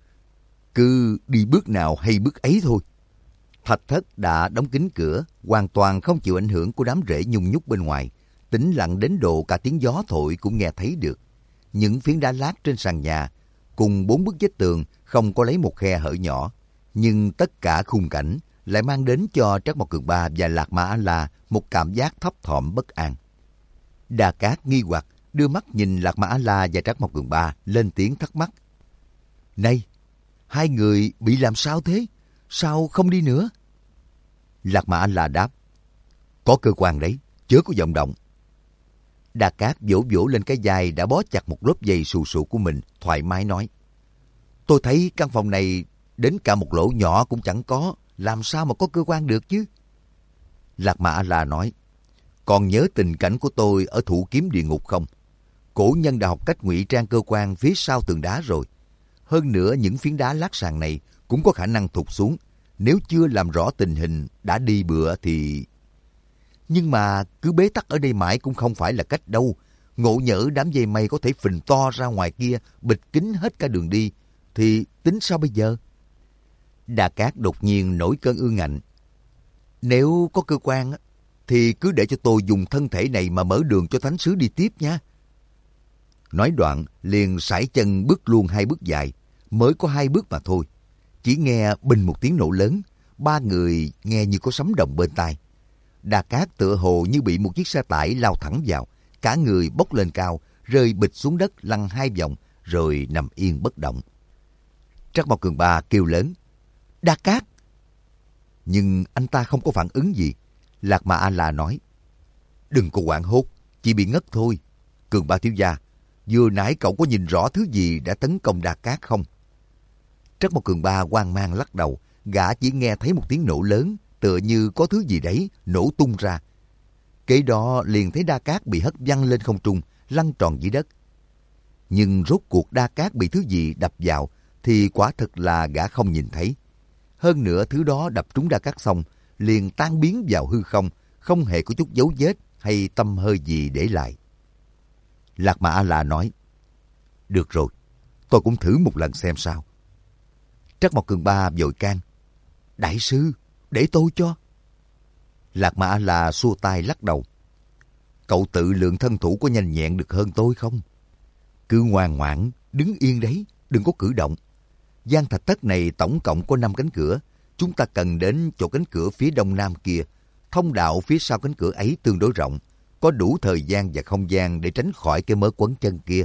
cứ đi bước nào hay bước ấy thôi. Thạch thất đã đóng kín cửa, hoàn toàn không chịu ảnh hưởng của đám rễ nhung nhúc bên ngoài, tĩnh lặng đến độ cả tiếng gió thổi cũng nghe thấy được. Những phiến đá lát trên sàn nhà cùng bốn bức vách tường không có lấy một khe hở nhỏ, nhưng tất cả khung cảnh lại mang đến cho Trắc Mộc Cường Ba và Lạc Mà A-la một cảm giác thấp thỏm bất an. Đa Cát nghi hoặc đưa mắt nhìn Lạc Mà A-la và Trắc Mộc Cường Ba, lên tiếng thắc mắc. Này, hai người bị làm sao thế? Sao không đi nữa? Lạc Mà A-la đáp, có cơ quan đấy, chớ có vọng động. Đa Cát vỗ vỗ lên cái vai đã bó chặt một lớp dây xù xù của mình, thoải mái nói, tôi thấy căn phòng này đến cả một lỗ nhỏ cũng chẳng có, làm sao mà có cơ quan được chứ? Lạc Mà A-la nói, còn nhớ tình cảnh của tôi ở Thủ Kiếm Địa Ngục không? Cổ nhân đã học cách ngụy trang cơ quan phía sau tường đá rồi. Hơn nữa những phiến đá lát sàn này cũng có khả năng thụt xuống. Nếu chưa làm rõ tình hình đã đi bựa thì... Nhưng mà cứ bế tắc ở đây mãi cũng không phải là cách đâu. Ngộ nhỡ đám dây mây có thể phình to ra ngoài kia, bịt kín hết cả đường đi, thì tính sao bây giờ? Đa Cát đột nhiên nổi cơn ương ngạnh. Nếu có cơ quan thì cứ để cho tôi dùng thân thể này mà mở đường cho thánh sứ đi tiếp nha. Nói đoạn liền sải chân bước luôn hai bước dài, mới có hai bước mà thôi. Chỉ nghe bình một tiếng nổ lớn, ba người nghe như có sấm động bên tai. Đa Cát tựa hồ như bị một chiếc xe tải lao thẳng vào, cả người bốc lên cao, rơi bịch xuống đất lăn hai vòng, rồi nằm yên bất động. Trắc Mộc Cường Ba kêu lớn, Đa Cát! Nhưng anh ta không có phản ứng gì. Lạc Mà A-la nói, đừng có hoảng hốt, chỉ bị ngất thôi. Cường Ba thiếu gia, vừa nãy cậu có nhìn rõ thứ gì đã tấn công Đa Cát không? Trắc Mộc Cường Ba hoang mang lắc đầu, gã chỉ nghe thấy một tiếng nổ lớn, tựa như có thứ gì đấy nổ tung ra. Kế đó liền thấy Đa Cát bị hất văng lên không trung, lăn tròn dưới đất. Nhưng rốt cuộc Đa Cát bị thứ gì đập vào thì quả thực là gã không nhìn thấy. Hơn nữa thứ đó đập trúng Đa Cát xong, liền tan biến vào hư không, không hề có chút dấu vết hay tăm hơi gì để lại. Lạc Mà A-la nói, được rồi, tôi cũng thử một lần xem sao. Trắc Mộc Cường Ba vội can, đại sư, để tôi cho. Lạc Mà A-la xua tay lắc đầu, cậu tự lượng thân thủ có nhanh nhẹn được hơn tôi không? Cứ ngoan ngoãn, đứng yên đấy, đừng có cử động. Gian thạch thất này tổng cộng có năm cánh cửa. Chúng ta cần đến chỗ cánh cửa phía đông nam kia. Thông đạo phía sau cánh cửa ấy tương đối rộng, có đủ thời gian và không gian để tránh khỏi cái mớ quấn chân kia.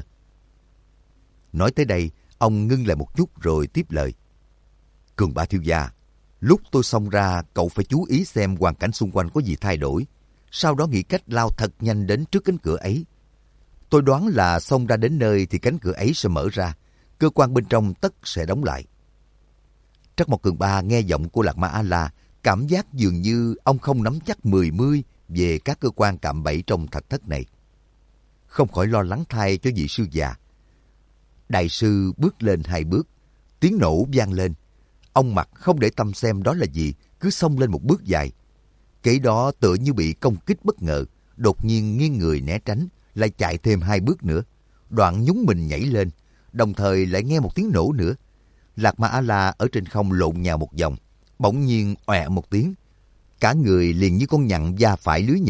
Nói tới đây, ông ngưng lại một chút rồi tiếp lời. Cường Ba thiếu gia, lúc tôi xông ra, cậu phải chú ý xem hoàn cảnh xung quanh có gì thay đổi. Sau đó nghĩ cách lao thật nhanh đến trước cánh cửa ấy. Tôi đoán là xông ra đến nơi thì cánh cửa ấy sẽ mở ra. Cơ quan bên trong tất sẽ đóng lại. Trắc Mộc Cường Ba nghe giọng của Lạc Mà A-la, cảm giác dường như ông không nắm chắc mười mươi về các cơ quan cạm bẫy trong thạch thất này. Không khỏi lo lắng thay cho vị sư già. Đại sư bước lên hai bước, tiếng nổ vang lên. Ông mặt không để tâm xem đó là gì, cứ xông lên một bước dài. Kế đó tựa như bị công kích bất ngờ, đột nhiên nghiêng người né tránh, lại chạy thêm hai bước nữa. Đoạn nhún mình nhảy lên, đồng thời lại nghe một tiếng nổ nữa. Lạc Mà A-la ở trên không lộn nhào một vòng, bỗng nhiên ọe một tiếng. Cả người liền như con nhặng va phải lưới nhện,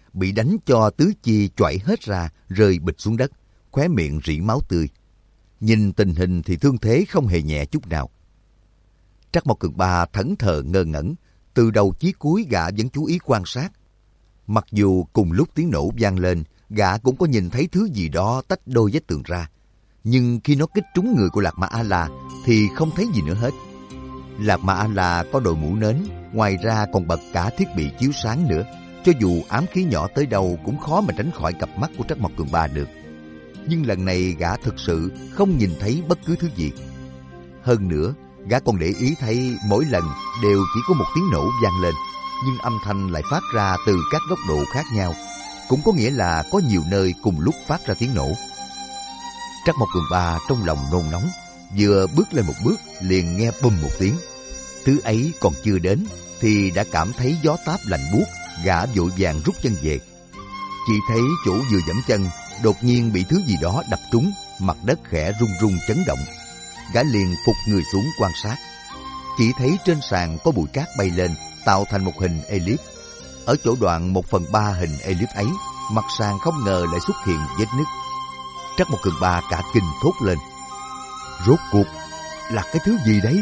bị đánh cho tứ chi choảy hết ra, rơi bịch xuống đất, khóe miệng rỉ máu tươi. Nhìn tình hình thì thương thế không hề nhẹ chút nào. Trắc Mộc Cường Ba thẫn thờ ngơ ngẩn, từ đầu chí cuối gã vẫn chú ý quan sát. Mặc dù cùng lúc tiếng nổ vang lên, gã cũng có nhìn thấy thứ gì đó tách đôi vết tường ra. Nhưng khi nó kích trúng người của Lạc Ma A-la thì không thấy gì nữa hết. Lạc Ma A-la có đội mũ nến, ngoài ra còn bật cả thiết bị chiếu sáng nữa. Cho dù ám khí nhỏ tới đâu cũng khó mà tránh khỏi cặp mắt của Trắc Mộc Cường Ba được. Nhưng lần này gã thực sự không nhìn thấy bất cứ thứ gì. Hơn nữa, gã còn để ý thấy mỗi lần đều chỉ có một tiếng nổ vang lên, nhưng âm thanh lại phát ra từ các góc độ khác nhau. Cũng có nghĩa là có nhiều nơi cùng lúc phát ra tiếng nổ. Trắc Mộc Cường Ba trong lòng nôn nóng, vừa bước lên một bước liền nghe bùm một tiếng. Thứ ấy còn chưa đến thì đã cảm thấy gió táp lạnh buốt, gã vội vàng rút chân về. Chỉ thấy chỗ vừa giẫm chân đột nhiên bị thứ gì đó đập trúng, mặt đất khẽ rung rung chấn động. Gã liền phục người xuống quan sát. Chỉ thấy trên sàn có bụi cát bay lên, tạo thành một hình elip. Ở chỗ đoạn một phần ba hình elip ấy, mặt sàn không ngờ lại xuất hiện vết nứt. Trắc Mộc Cường Ba cả kinh thốt lên. Rốt cuộc là cái thứ gì đấy?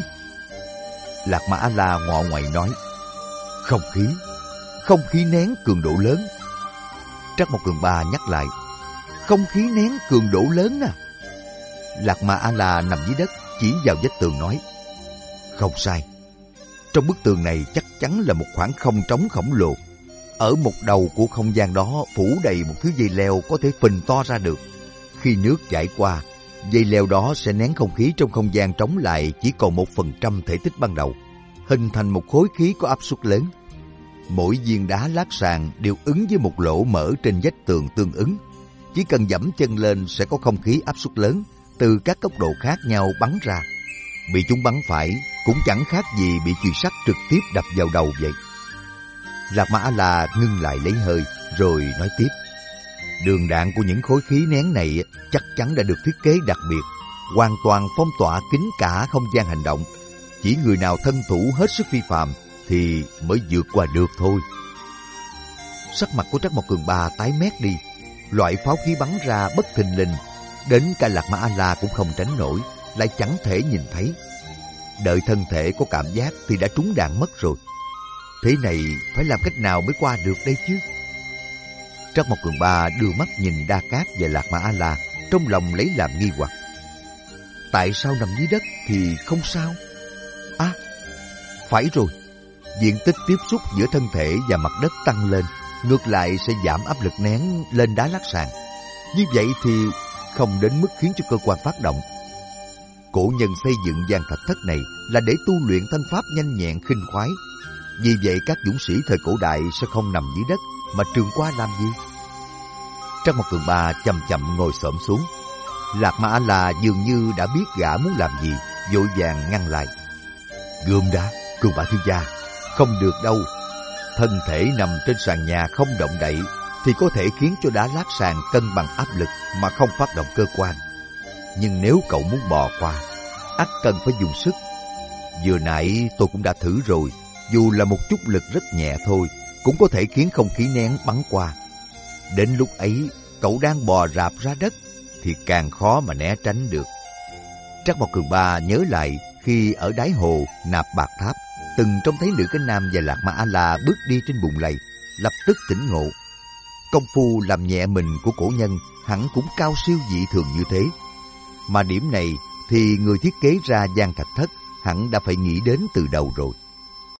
Lạc Ma A-la ngọ ngoại nói. Không khí, không khí nén cường độ lớn. Trắc Mộc Cường Ba nhắc lại. Không khí nén cường độ lớn à? Lạc Ma A-la nằm dưới đất chỉ vào vách tường nói. Không sai. Trong bức tường này chắc chắn là một khoảng không trống khổng lồ. Ở một đầu của không gian đó phủ đầy một thứ dây leo có thể phình to ra được. Khi nước chảy qua, dây leo đó sẽ nén không khí trong không gian trống lại chỉ còn một phần trăm thể tích ban đầu, hình thành một khối khí có áp suất lớn. Mỗi viên đá lát sàn đều ứng với một lỗ mở trên vách tường tương ứng. Chỉ cần giẫm chân lên sẽ có không khí áp suất lớn từ các góc độ khác nhau bắn ra. Bị chúng bắn phải cũng chẳng khác gì bị chùy sắt trực tiếp đập vào đầu vậy. Lạc Ma A-la ngưng lại lấy hơi rồi nói tiếp. Đường đạn của những khối khí nén này chắc chắn đã được thiết kế đặc biệt, hoàn toàn phong tỏa kín cả không gian hành động. Chỉ người nào thân thủ hết sức phi phàm thì mới vượt qua được thôi. Sắc mặt của Trắc Mộc Cường Ba tái mét đi. Loại pháo khí bắn ra bất thình lình, đến cả Lạc Ma A-la cũng không tránh nổi, lại chẳng thể nhìn thấy. Đợi thân thể có cảm giác thì đã trúng đạn mất rồi. Thế này phải làm cách nào mới qua được đây chứ? Trắc Mộc Cường Ba đưa mắt nhìn Đa Cát và Lạc Ma A-la, trong lòng lấy làm nghi hoặc. Tại sao nằm dưới đất thì không sao? À, phải rồi. Diện tích tiếp xúc giữa thân thể và mặt đất tăng lên, ngược lại sẽ giảm áp lực nén lên đá lát sàn. Như vậy thì không đến mức khiến cho cơ quan phát động. Cổ nhân xây dựng gian thạch thất này là để tu luyện thanh pháp nhanh nhẹn khinh khoái. Vì vậy các dũng sĩ thời cổ đại sẽ không nằm dưới đất mà trường qua làm gì? Trắc Mộc Cường Ba chậm chậm ngồi xổm xuống. Lạc Ma A-la dường như đã biết gã muốn làm gì, vội vàng ngăn lại. Gươm đã, Cường Ba thiếu gia, không được đâu. Thân thể nằm trên sàn nhà không động đậy thì có thể khiến cho đá lát sàn cân bằng áp lực mà không phát động cơ quan. Nhưng nếu cậu muốn bò qua, ắt cần phải dùng sức. Vừa nãy tôi cũng đã thử rồi, dù là một chút lực rất nhẹ thôi, cũng có thể khiến không khí nén bắn qua. Đến lúc ấy, cậu đang bò rạp ra đất, thì càng khó mà né tránh được. Trắc Mộc Cường Ba nhớ lại khi ở đáy hồ Nạp Bạc Tháp, từng trông thấy Lữ Cánh Nam và Lạc Ma A-la bước đi trên bùn lầy, lập tức tỉnh ngộ. Công phu làm nhẹ mình của cổ nhân hẳn cũng cao siêu dị thường như thế. Mà điểm này thì người thiết kế ra gian thạch thất hẳn đã phải nghĩ đến từ đầu rồi.